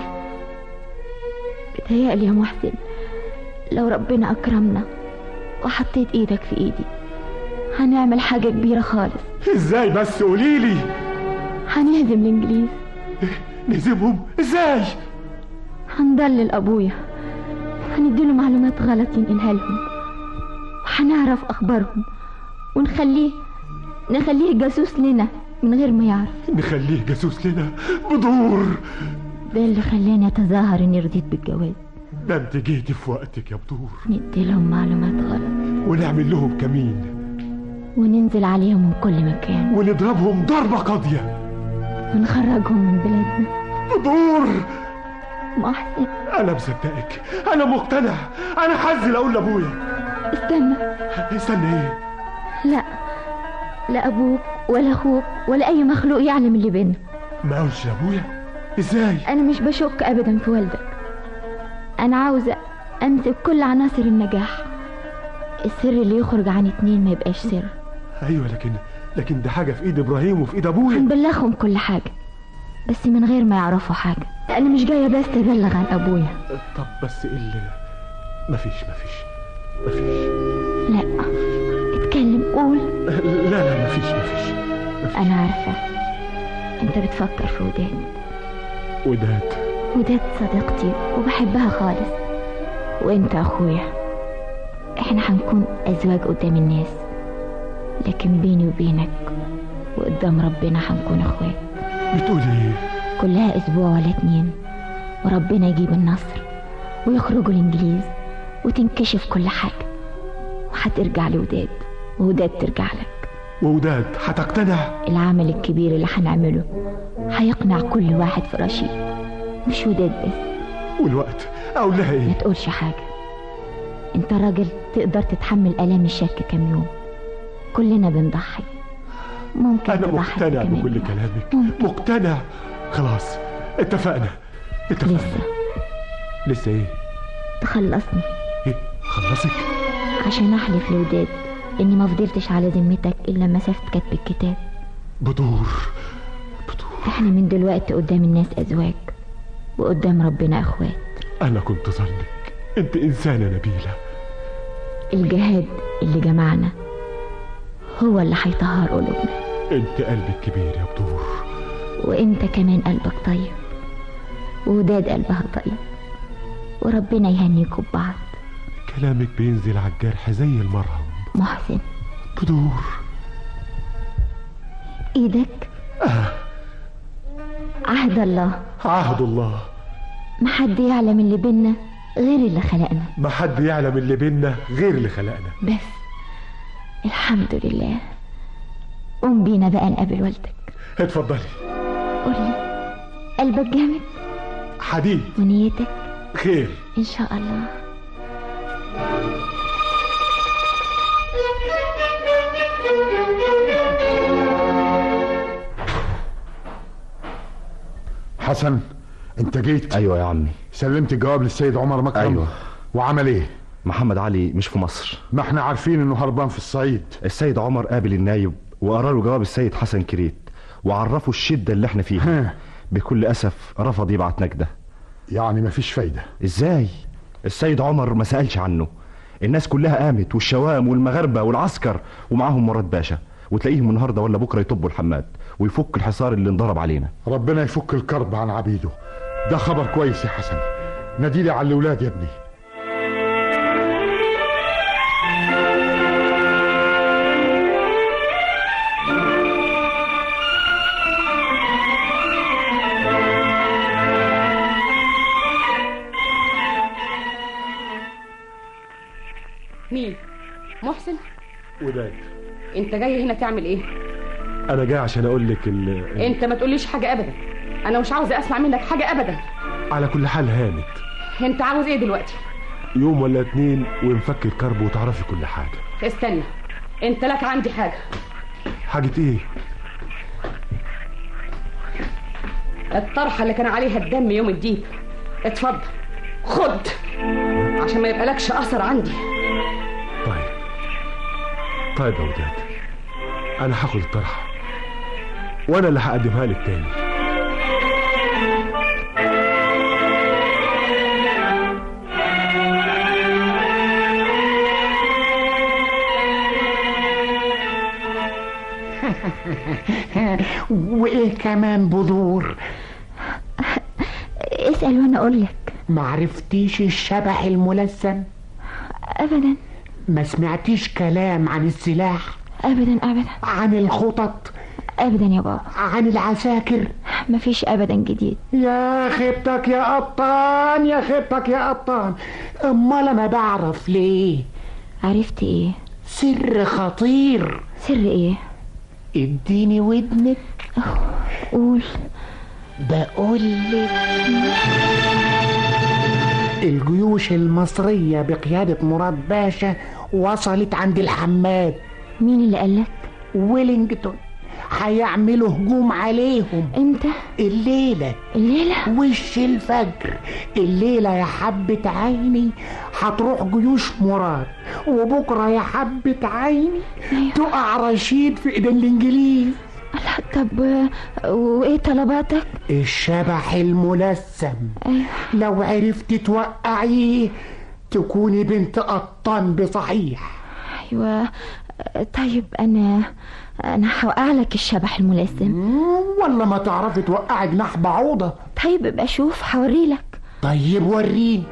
بتهيألي يا محسن لو ربنا اكرمنا وحطيت ايدك في ايدي هنعمل حاجه كبيره خالص. ازاي بس قوليلي؟ هنهزم الانجليز. نهزمهم ازاي؟ هنضلل ابويا، هنديله معلومات غلط ينقلها لهم، وهنعرف اخبارهم ونخليه نخليه جاسوس لنا من غير ما يعرف. نخليه جاسوس لنا؟ بدور ده اللي خلاني اتظاهر اني رضيت بالجواز. ده انت جيتي في وقتك يا بدور. ندي لهم معلومات غلط ونعمل لهم كمين وننزل عليهم من كل مكان ونضربهم ضربة قاضية ونخرجهم من بلادنا. بدور محسن انا مصدقك، انا مقتنع، انا حزل اقول لابويا. استنى. استنى ايه؟ لا لا ابوك ولا اخوك ولا اي مخلوق يعلم اللي بينا. ما اقولش لابويا؟ ازاي؟ انا مش بشك ابدا في والدك، انا عاوزه امسك كل عناصر النجاح. السر اللي يخرج عن اتنين ما يبقاش سر. ايوه لكن لكن ده حاجه في ايد ابراهيم وفي ايد ابويا. هنبلغهم كل حاجه بس من غير ما يعرفوا حاجه. انا مش جايه بس ابلغ عن ابويا. طب بس اللي مفيش مفيش مفيش لا اتكلم قول. لا لا مفيش مفيش, مفيش. انا عارفه انت بتفكر في وداد. وداد وداد صديقتي وبحبها خالص، وانت اخويا. احنا هنكون ازواج قدام الناس، لكن بيني وبينك وقدام ربنا هنكون اخوات. بتقولي ايه؟ كلها اسبوع ولا اتنين وربنا يجيب النصر ويخرجوا الانجليز وتنكشف كل حاجه وهترجع لوداد ووداد ترجع لك. ووداد هتقتنع؟ العمل الكبير اللي هنعمله هيقنع كل واحد في رشيد، مش وداد بس. والوقت اقول لها ايه؟ ما تقولش حاجه، انت راجل تقدر تتحمل الام الشك كام يوم. كلنا بنضحي، ممكن انا تضحي مقتنع بكل كلامك. ممكن. مقتنع. خلاص اتفقنا اتفقنا. لسه لسه ايه؟ تخلصني. ايه خلصك؟ عشان احلف لوداد اني ما فضلتش على ذمتك الا مسافه كتب الكتاب. بدور بدور احنا من دلوقتي قدام الناس ازواج وقدام ربنا اخوات. انا كنت ظنك انت انسانه نبيله. الجهاد اللي جمعنا هو اللي هيطهر قلوبنا. انت قلبك كبير يا بدور، وانت كمان قلبك طيب، ووداد قلبها طيب، وربنا يهنيكوا ببعض. كلامك بينزل على الجرح زي المرهم. محسن بدور ايدك. آه. عهد الله. عهد الله. ما حد يعلم اللي بينا غير اللي خلقنا. ما حد يعلم اللي بينا غير اللي خلقنا. بس الحمد لله. قوم بينا بقى نقابل والدك. اتفضلي. قولي قلبك جامد؟ حديد. ونيتك؟ خير ان شاء الله. حسن انت جيت؟ ايوه يا عمي. سلمت الجواب للسيد عمر مكرم؟ ايوه. وعمل ايه؟ محمد علي مش في مصر. ما احنا عارفين انه هربان في الصعيد. السيد عمر قابل النايب وقرا له جواب السيد حسن كريت وعرفه الشده اللي احنا فيها. بكل اسف رفض يبعت نجده. يعني مفيش فايده؟ ازاي؟ السيد عمر ما سالش عنه. الناس كلها قامت والشوام والمغاربه والعسكر ومعاهم مراد باشا، وتلاقيهم النهارده ولا بكره يطبوا الحماد ويفك الحصار اللي انضرب علينا. ربنا يفك الكرب عن عبيده. ده خبر كويس يا حسن. ناديلي على الاولاد يا ابني. مين؟ محسن؟ وداد. انت جاي هنا تعمل ايه؟ انا جاي عشان اقول لك ال... انت ما تقوليش حاجه ابدا. انا مش عاوزه اسمع منك حاجه ابدا. على كل حال هانت. انت عاوز ايه دلوقتي؟ يوم ولا اتنين ونفك الكرب وتعرفي كل حاجه. استنى، انت لك عندي حاجه. حاجه ايه؟ الطرحة اللي كان عليها الدم يوم الديب. اتفضل خد عشان ما يبقالكش أثر عندي. طيب طيب يا وداد، أنا هاخد الطرحة وأنا اللي هقدمها لك تاني. وايه كمان بذور؟ اسأل وانا اقول لك. معرفتيش الشبح الملثم؟ ابدا. ما سمعتيش كلام عن السلاح؟ ابدا ابدا. عن الخطط؟ ابدا يا بابا. عن العساكر؟ مفيش ابدا جديد. يا خيبتك يا قطان، يا خيبتك يا قطان. امال انا بعرف ليه؟ عرفت ايه؟ سر خطير. سر ايه؟ اديني ودنك. قول. بقولك الجيوش المصرية بقيادة مراد باشا وصلت عند الحماد. مين اللي قالك؟ ويلينجتون. هيعملوا هجوم عليهم. امتى؟ الليلة. الليلة؟ وش الفجر. الليلة يا حبة عيني هتروح جيوش مراد، وبكرة يا حبة عيني أيوة. تقع رشيد في ايدين الانجليز. لا طب وايه طلباتك؟ الشبح الملثم. أيوة. لو عرفت توقعيه تكوني بنت قطان بصحيح. ايوه طيب انا انا هوقع لك الشبح الملثم. ولا ما تعرفي توقعي جناح بعوضة؟ طيب ابقى شوف هوريلك. طيب وريني.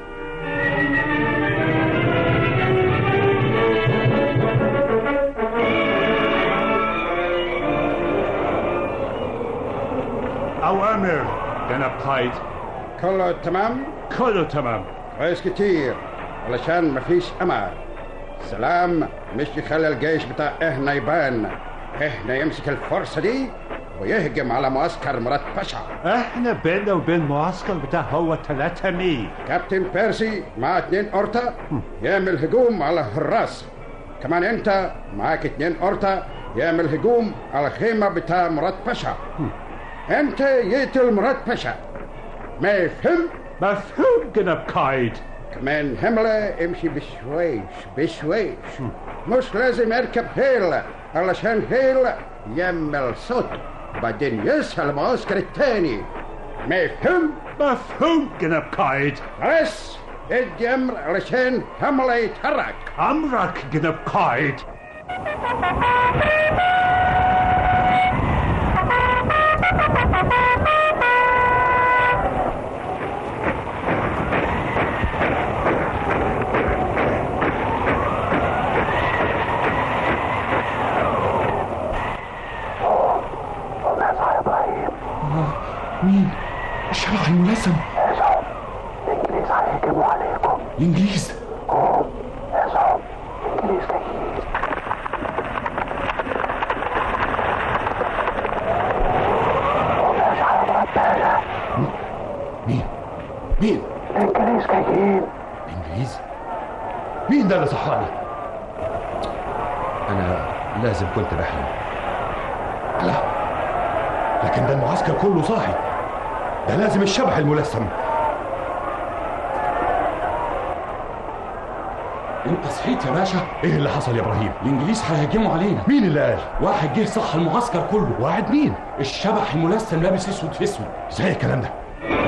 أوامر جناب قايد. كله تمام؟ كله تمام. كويس كتير، علشان مفيش أمل. سلام مش يخلي الجيش بتاع إحنا يبان. إحنا يمسك الفرصة دي ويهجم على معسكر مراد باشا. احنا بيننا وبين معسكر بتاع هو ثلاثة ميل. كابتن بيرسي مع اتنين أورتا يعمل هجوم على الراس. كمان انت معاك اتنين أورتا يعمل هجوم على الخيمة بتاع مراد باشا. انت يقتل مراد باشا. ما يفهم؟ مفهوم جناب قايد. كمان هملة امشي بشويش بشويش. مش لازم اركب هيل علشان هيل يعمل صوت بعدين يسهل المعسكر التاني. ما يفهم؟ مفهوم جناب قايد. بس ادي امر علشان هملة يتحرك. امرك جناب قايد. مين؟ الشبح الملثم. اسعوا الانجليز هيهجموا عليكم. الانجليز؟ قوم اسعوا الانجليز جايين. قوم اسعوا يا رجاله. مين؟ مين؟ الانجليز جايين. الانجليز؟ مين ده اللي صحاني؟ انا لازم كنت بحلم. لا لكن ده المعسكر كله صاحي. ده لازم الشبح الملثم. انت صحيت يا باشا؟ ايه اللي حصل يا ابراهيم؟ الانجليز هيهاجموا علينا. مين اللي قال؟ واحد جه صح المعسكر كله. واحد مين؟ الشبح الملثم لابس اسود في اسود. ازاي الكلام ده؟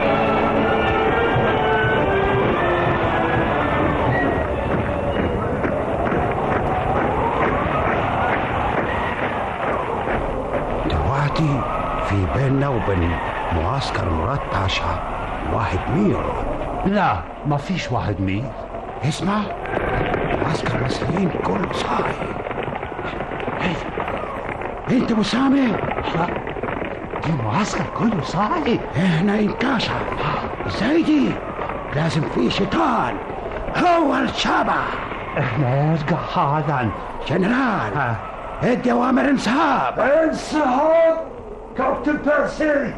دلوقتي في بيننا وبين معسكر مراد باشا واحد ميل. لا مفيش واحد ميل. اسمع، معسكر المصريين كله صاحي. هي انت مسامع؟ دي معسكر كله صاحي. احنا انكاشف. ازاي دي؟ لازم في شيطان هو الشبح. احنا نرجع حالا. جنرال ادي اوامر انسحاب. انسحاب كابتن بيرسي.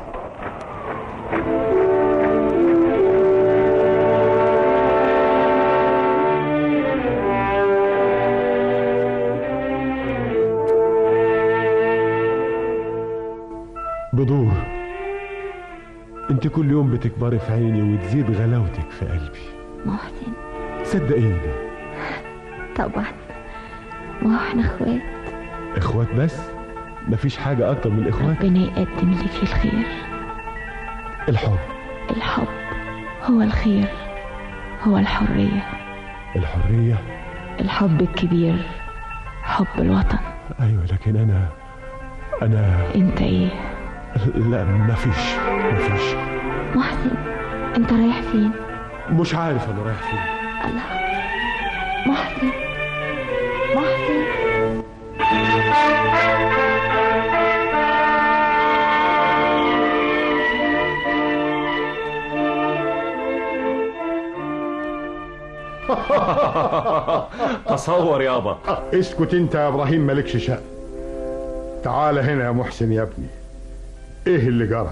بدور انت كل يوم بتكبري في عيني وتزيد غلاوتك في قلبي. محسن صدقيني. طبعا، ما احنا اخوات. اخوات بس؟ مفيش حاجة اكتر من الاخوات. ربنا يقدم اللي فيه الخير. الحب. الحب هو الخير، هو الحرية. الحرية؟ الحب الكبير، حب الوطن. ايوه، لكن انا انا انت ايه؟ لا، مفيش مفيش. محسن، انت رايح فين؟ مش عارف انا رايح فين. الله، محسن محسن. تصور يابا. اسكت انت يا ابراهيم، مالكش شأن. تعال هنا يا محسن يا ابني. ايه اللي جرى؟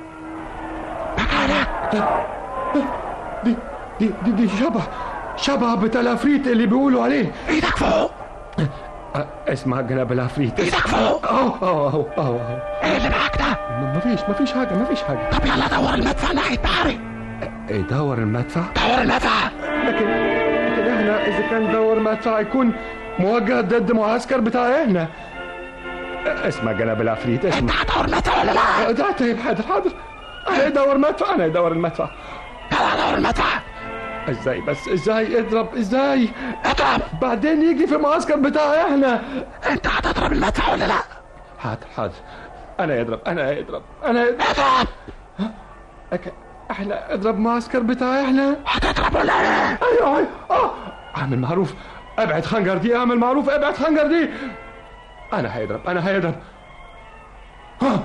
دي دي دي, دي شبه شبه بتاع العفريت اللي بيقولوا عليه. ايدك فوق. اسمع جناب العفريت. ايدك فوق. اه اه اه اه ايه اللي معاك ده؟ مفيش مفيش حاجة مفيش حاجة. طب يلا دور المدفع ناحية بحري. ايه دور المدفع؟ دور المدفع. لكن لكن احنا اذا كان دور مدفع يكون موجه ضد معسكر بتاع احنا. اسمع جناب العفريت، اسمع. انت هتدور مدفع ولا لا؟ ده طيب، حاضر حاضر. انا ادور مدفع، انا ادور المدفع. يلا دور المدفع. ازاي بس؟ ازاي اضرب؟ ازاي اضرب؟ بعدين يجي في المعسكر بتاع احنا. انت هتضرب المدفع ولا لا؟ حاضر حاضر. انا اضرب انا اضرب انا اضرب. أك... احنا اضرب معسكر بتاع احنا. هتضرب ولا ايه؟ ايوه ايوه. اه اعمل معروف، ابعد خنجر دي. اعمل معروف، ابعد خنجر دي. انا هيضرب انا هيضرب. ها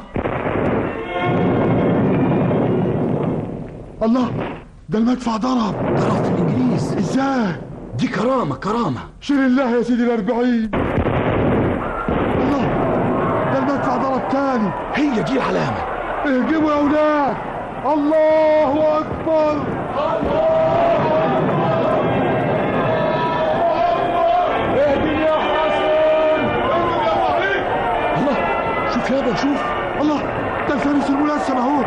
الله، ده المدفع ضرب ضرب في الانجليز. ازاي؟ دي كرامة كرامة. شيل الله يا سيدي الاربعين. الله، ده المدفع ضرب تاني. هي دي العلامة. اهجموا يا اولاد. الله اكبر. الله اهجم يا حسن. اهجم يا ابراهيم. الله، شوف يابا شوف. الله، ده الفارس الملثم اهو.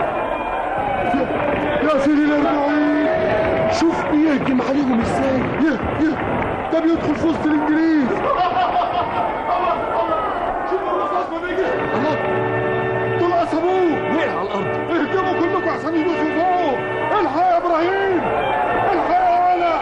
يا سيدي الاربعين، شوف بيهجم عليهم ازاي. يه يه ده بيدخل في وسط الانجليز. شوفوا الرصاص ما بيجي. الله، دول قسموه، وقع على الارض. اهجموا كلكم عشان يدوسوا فوق. الحق يا ابراهيم، الحق يا ولا.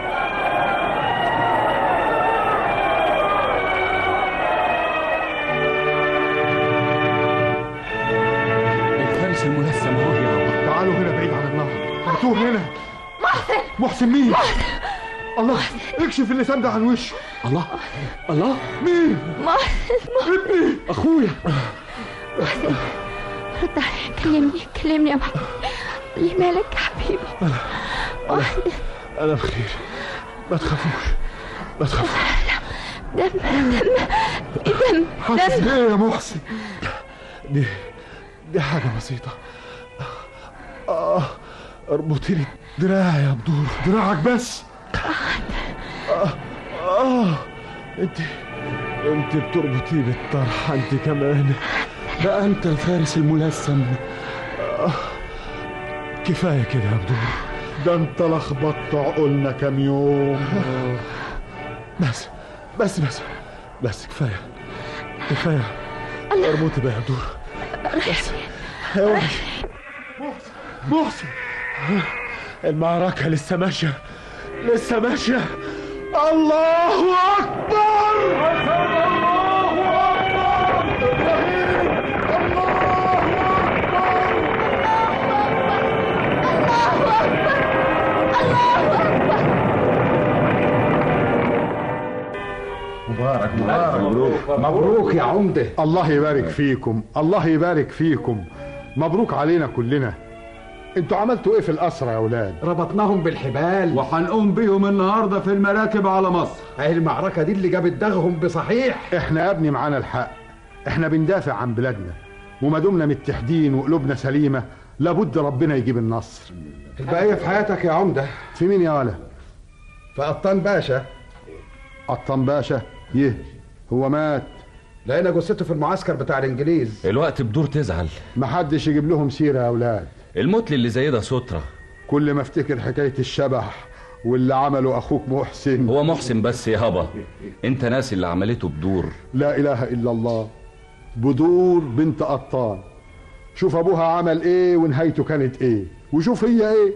الفارس الملثم اهو يابا. تعالوا هنا بعيد عن النهر. هاتوه هنا. محسن. محسن مين؟ الله، اكشف اللسان ده عن وشه. الله الله. مين؟ محسن. ابني اخويا. محسن، رد علي. كلمني كلمني يا محسن. ليه مالك يا حبيبي؟ محسن. انا بخير، ما تخافوش ما تخافوش. دم دم دم حاسس بايه يا محسن؟ دي دي حاجة بسيطة. اه اربطي لي دراعي يا بدور. دراعك بس؟ اه اه انت انت بتربطي بالطرحة انت كمان. ده انت الفارس الملثم. آه. كفاية كده يا بدور. ده انت لخبطت عقولنا كام يوم. بس بس بس بس كفاية كفاية. اربطي بقى يا بدور. بس اوعي. محسن محسن، المعركة لسه ماشية لسه ماشية. الله أكبر. الله أكبر. إبراهيم، الله أكبر. الله أكبر. مبارك مبارك. مبروك مبروك يا عمدة. الله يبارك فيكم، الله يبارك فيكم. مبروك علينا كلنا. انتوا عملتوا ايه في الأسرة يا اولاد؟ ربطناهم بالحبال وحنقوم بيهم النهارده في المراكب على مصر. اهي المعركة دي اللي جابت دغهم بصحيح. احنا يا ابني معانا الحق، احنا بندافع عن بلادنا، وما دمنا متحدين وقلوبنا سليمة لابد ربنا يجيب النصر. البقية في حياتك يا عمدة. في مين يا ولا؟ في قطان باشا. قطان باشا؟ يه هو مات؟ لقينا جثته في المعسكر بتاع الانجليز. الوقت بدور تزعل. محدش يجيب لهم سيرة يا اولاد. الموت اللي زي ده سترة. كل ما افتكر حكاية الشبح واللي عمله اخوك محسن. هو محسن بس يا هبا، انت ناسي اللي عملته بدور. لا اله الا الله، بدور بنت قطان. شوف ابوها عمل ايه ونهايته كانت ايه، وشوف هي ايه.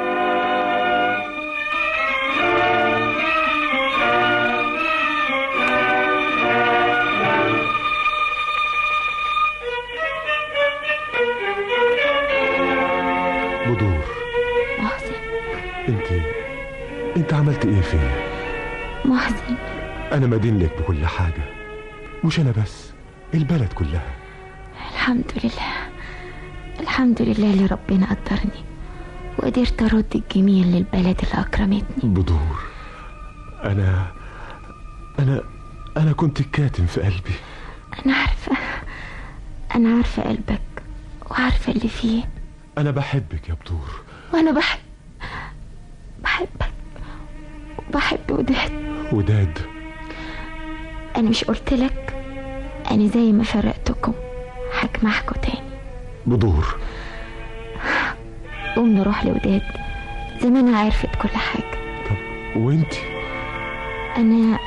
بدور، محسن، انت انت عملت ايه فيا؟ محسن، انا مدين لك بكل حاجة، مش انا بس، البلد كلها. الحمد لله، الحمد لله اللي ربنا قدرني وقدرت ارد الجميل للبلد اللي اكرمتني. بدور، انا انا انا كنت كاتم في قلبي. انا عارفة، انا عارفة قلبك وعارفة اللي فيه. انا بحبك يا بدور. وانا بحب بحبك وبحب وداد. وداد، انا مش قلت لك انا زي ما فرقتكم هجمعكم تاني. بدور، قوم نروح لوداد، زمانها عرفت كل حاجة. طب وانتي؟ انا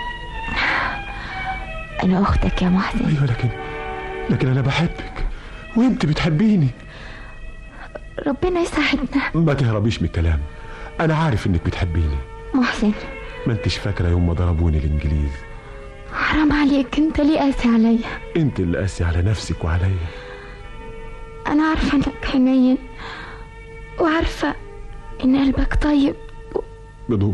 انا اختك يا محسن. ايوه، لكن لكن انا بحبك وانت بتحبيني. ربنا يساعدنا. ما تهربيش من الكلام، انا عارف انك بتحبيني. محسن، ما انتش فاكره يوم ما ضربوني الانجليز؟ حرام عليك، انت ليه قاسي عليا؟ انت اللي قاسي على نفسك وعليا. انا عارفه انك حنين وعارفه ان قلبك طيب. بدور،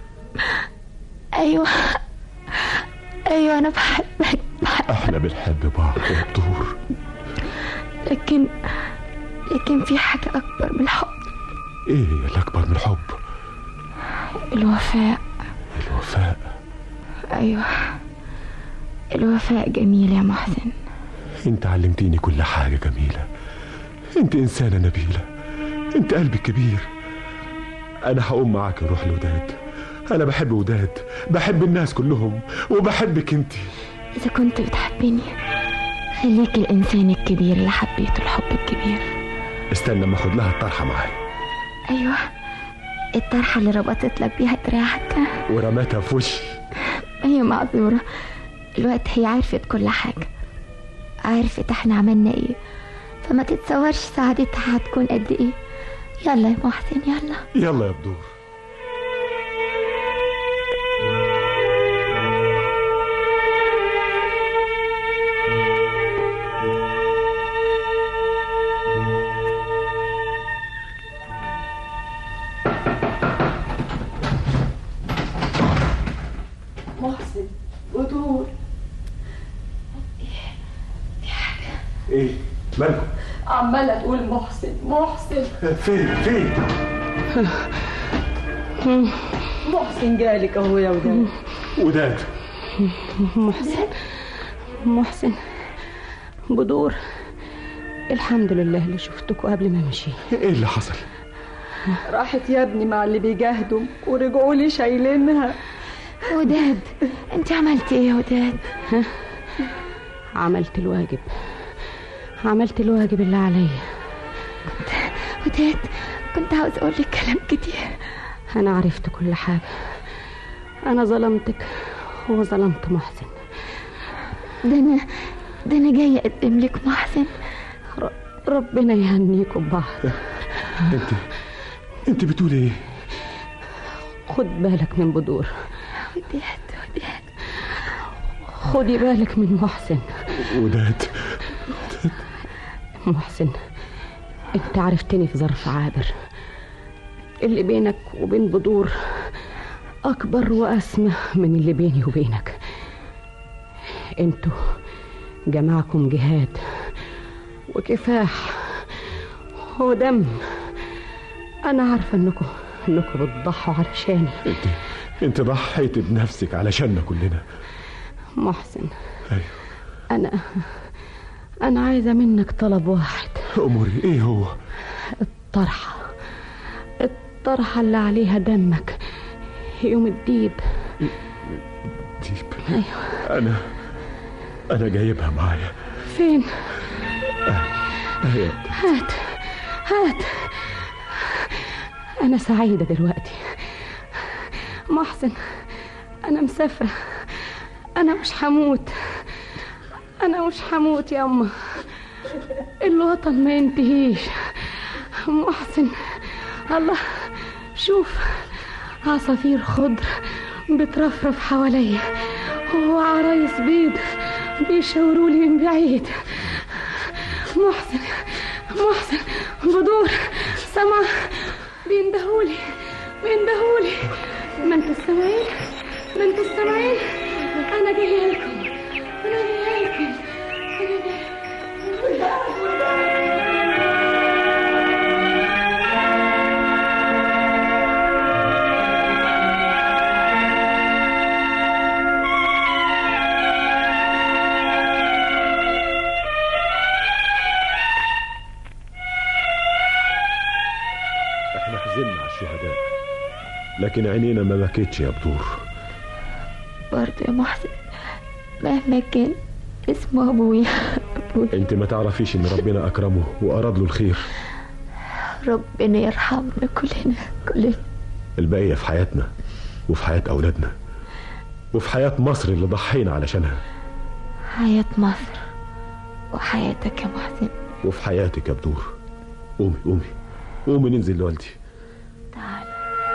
ايوه ايوه انا بحبك, بحبك. احنا بنحب بعض يا بدور، لكن لكن في حاجه اكبر من الحب. ايه هي الاكبر من الحب؟ الوفاء. الوفاء؟ ايوه، الوفاء جميل يا محسن. انت علمتيني كل حاجه جميله، انت انسانه نبيله، انت قلبك كبير. انا هقوم معاك نروح لوداد، انا بحب وداد، بحب الناس كلهم وبحبك انت. اذا كنت بتحبني خليك الانسان الكبير اللي حبيته الحب الكبير. استنى اما اخد لها الطرحه معايا. ايوه، الطرحه اللي ربطت لك بيها دراعك ورمتها في وشي. هي معذوره، الوقت هي عرفت كل حاجه، عرفت احنا عملنا ايه، فما تتصورش سعادتها هتكون قد ايه. يلا يا محسن، يلا يلا يا بدور. محسن، بدور، ايه مالكم؟ عمالة تقول محسن محسن. فين فين؟ محسن جالك اهو يا وداد. وداد، محسن محسن بدور، الحمد لله اللي شفتكوا قبل ما امشي. ايه اللي حصل؟ راحت يا ابني مع اللي بيجاهدوا ورجعوا لي شايلينها. وداد، انت عملت ايه يا وداد؟ عملت الواجب، عملت الواجب اللي عليا. وداد، كنت عاوز اقول لك كلام كتير. انا عرفت كل حاجه، انا ظلمتك وظلمت محسن. ده انا ده انا جاي اقدم لك محسن. ر... ربنا يهنيكم ببعض. انت انت بتقولي ايه؟ خد بالك من بدور. وداد وداد، خدي بالك من محسن. وداد، محسن، انت عرفتني في ظرف عابر، اللي بينك وبين بدور اكبر واسمى من اللي بيني وبينك. انتوا جمعكم جهاد وكفاح ودم. انا عارفه انكم انكم بتضحوا علشاني. انت انت ضحيت بنفسك علشاننا كلنا. محسن، ايوه، انا انا عايزه منك طلب واحد. اموري ايه هو؟ الطرحه الطرحه اللي عليها دمك يوم الديب. ديب؟ ايوه، انا انا جايبها معايا. فين؟ اهي. هات هات. أنا سعيدة دلوقتي. محسن، أنا مسافرة، أنا مش هموت، أنا مش هموت يا أما. الوطن ما ينتهيش. محسن، الله، شوف عصافير خضر بترفرف حواليا وعرايس بيض بيشاوروا لي من بعيد. محسن، محسن، بدور سمع بيندهولي بيندهولي. ما انتوا سامعين؟ ما انتوا سامعين؟ انا جايه لكم، انا جايه لكم، انا جايه. احنا حزننا على الشهداء، لكن عينينا ما بكتش يا بدور. برضه يا محسن مهما كان اسمه ابويا. ابويا انت ما تعرفيش ان ربنا اكرمه واراد له الخير. ربنا يرحمنا كلنا كلنا. البقية في حياتنا وفي حياة اولادنا وفي حياة مصر اللي ضحينا علشانها. حياة مصر وحياتك يا محسن وفي حياتك يا بدور. قومي قومي قومي ننزل لوالدي. تعال.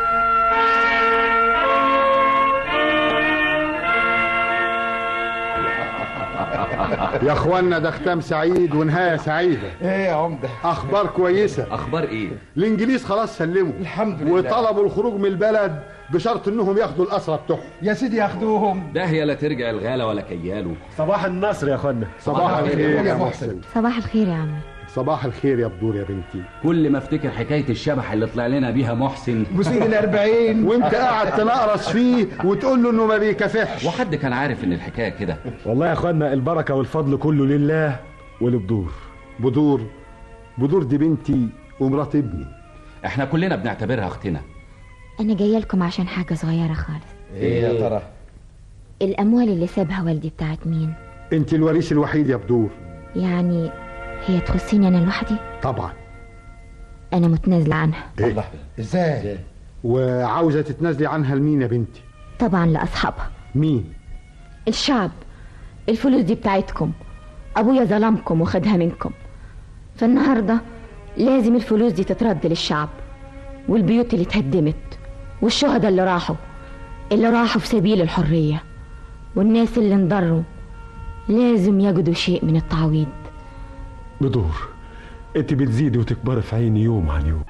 يا اخوانا ده ختام سعيد ونهايه سعيده. ايه يا عمده؟ اخبار كويسه. اخبار ايه؟ الانجليز خلاص سلموا الحمد لله، وطلبوا الخروج من البلد بشرط انهم ياخدوا الاسرى بتوعهم. يا سيدي ياخدوهم. ده هي لا ترجع الغالة ولا كياله. صباح النصر يا اخوانا. صباح الخير يا محسن. صباح الخير يا عمي. صباح الخير يا بدور يا بنتي. كل ما افتكر حكاية الشبح اللي طلع لنا بيها محسن بسير الاربعين وانت قاعد تنقرص فيه وتقول له انه ما بيكافحش. وحد كان عارف ان الحكاية كده؟ والله يا اخوانا البركة والفضل كله لله ولبدور. بدور بدور دي بنتي ومرات ابني. احنا كلنا بنعتبرها اختنا. انا جايه لكم عشان حاجه صغيره خالص. ايه يا ترى؟ الاموال اللي سابها والدي بتاعت مين؟ انت الوريث الوحيد يا بدور. يعني هي تخصني انا لوحدي؟ طبعا. انا متنازله عنها. ايه؟ ازاي؟ وعاوزه تتنازلي عنها لمين يا بنتي؟ طبعا لاصحابها. مين؟ الشعب. الفلوس دي بتاعتكم، ابويا ظلمكم وخدها منكم، فالنهارده لازم الفلوس دي تترد للشعب، والبيوت اللي اتهدمت، والشهداء اللي راحوا اللي راحوا في سبيل الحريه، والناس اللي انضروا لازم يجدوا شيء من التعويض. بدور انت بتزيدي وتكبري في عيني يوم عن يوم.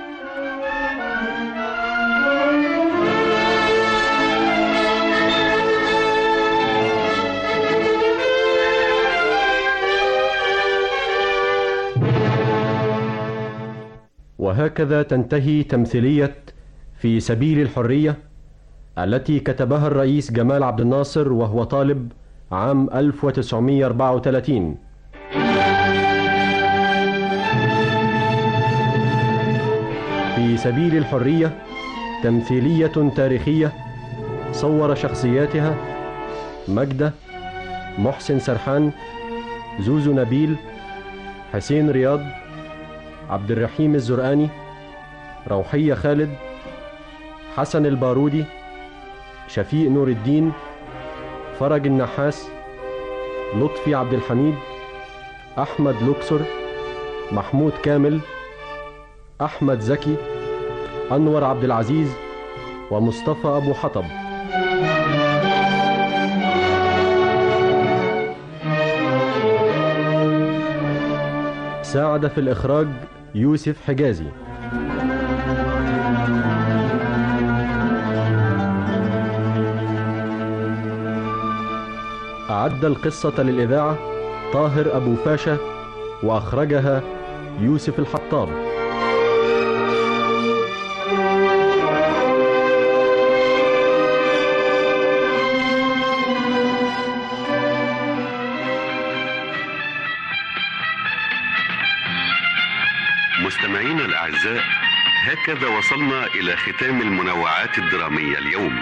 وهكذا تنتهي تمثيلية في سبيل الحرية التي كتبها الرئيس جمال عبد الناصر وهو طالب عام ألف وتسعمائة وأربعة وثلاثين. في سبيل الحرية تمثيلية تاريخية صور شخصياتها مجدة، محسن سرحان، زوزو نبيل، حسين رياض، عبد الرحيم الزرقاني، روحية خالد، حسن البارودي، شفيق نور الدين، فرج النحاس، لطفي عبد الحميد، أحمد لوكسر، محمود كامل، أحمد زكي، أنور عبد العزيز، ومصطفى أبو حطب. ساعد في الإخراج يوسف حجازي. أعد القصة للإذاعة طاهر أبو فاشا، وأخرجها يوسف الحطاب. مستمعينا الأعزاء، هكذا وصلنا إلى ختام المنوعات الدرامية اليوم.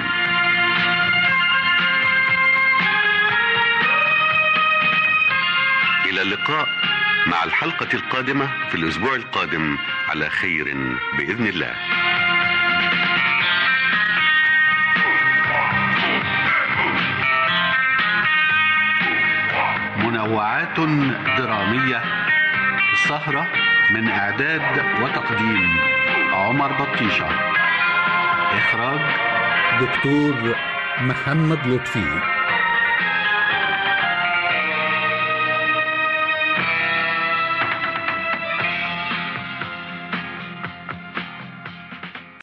إلى اللقاء مع الحلقة القادمة في الأسبوع القادم على خير بإذن الله. منوعات درامية، السهرة من إعداد وتقديم عمر بطيشة، إخراج دكتور محمد لطفي.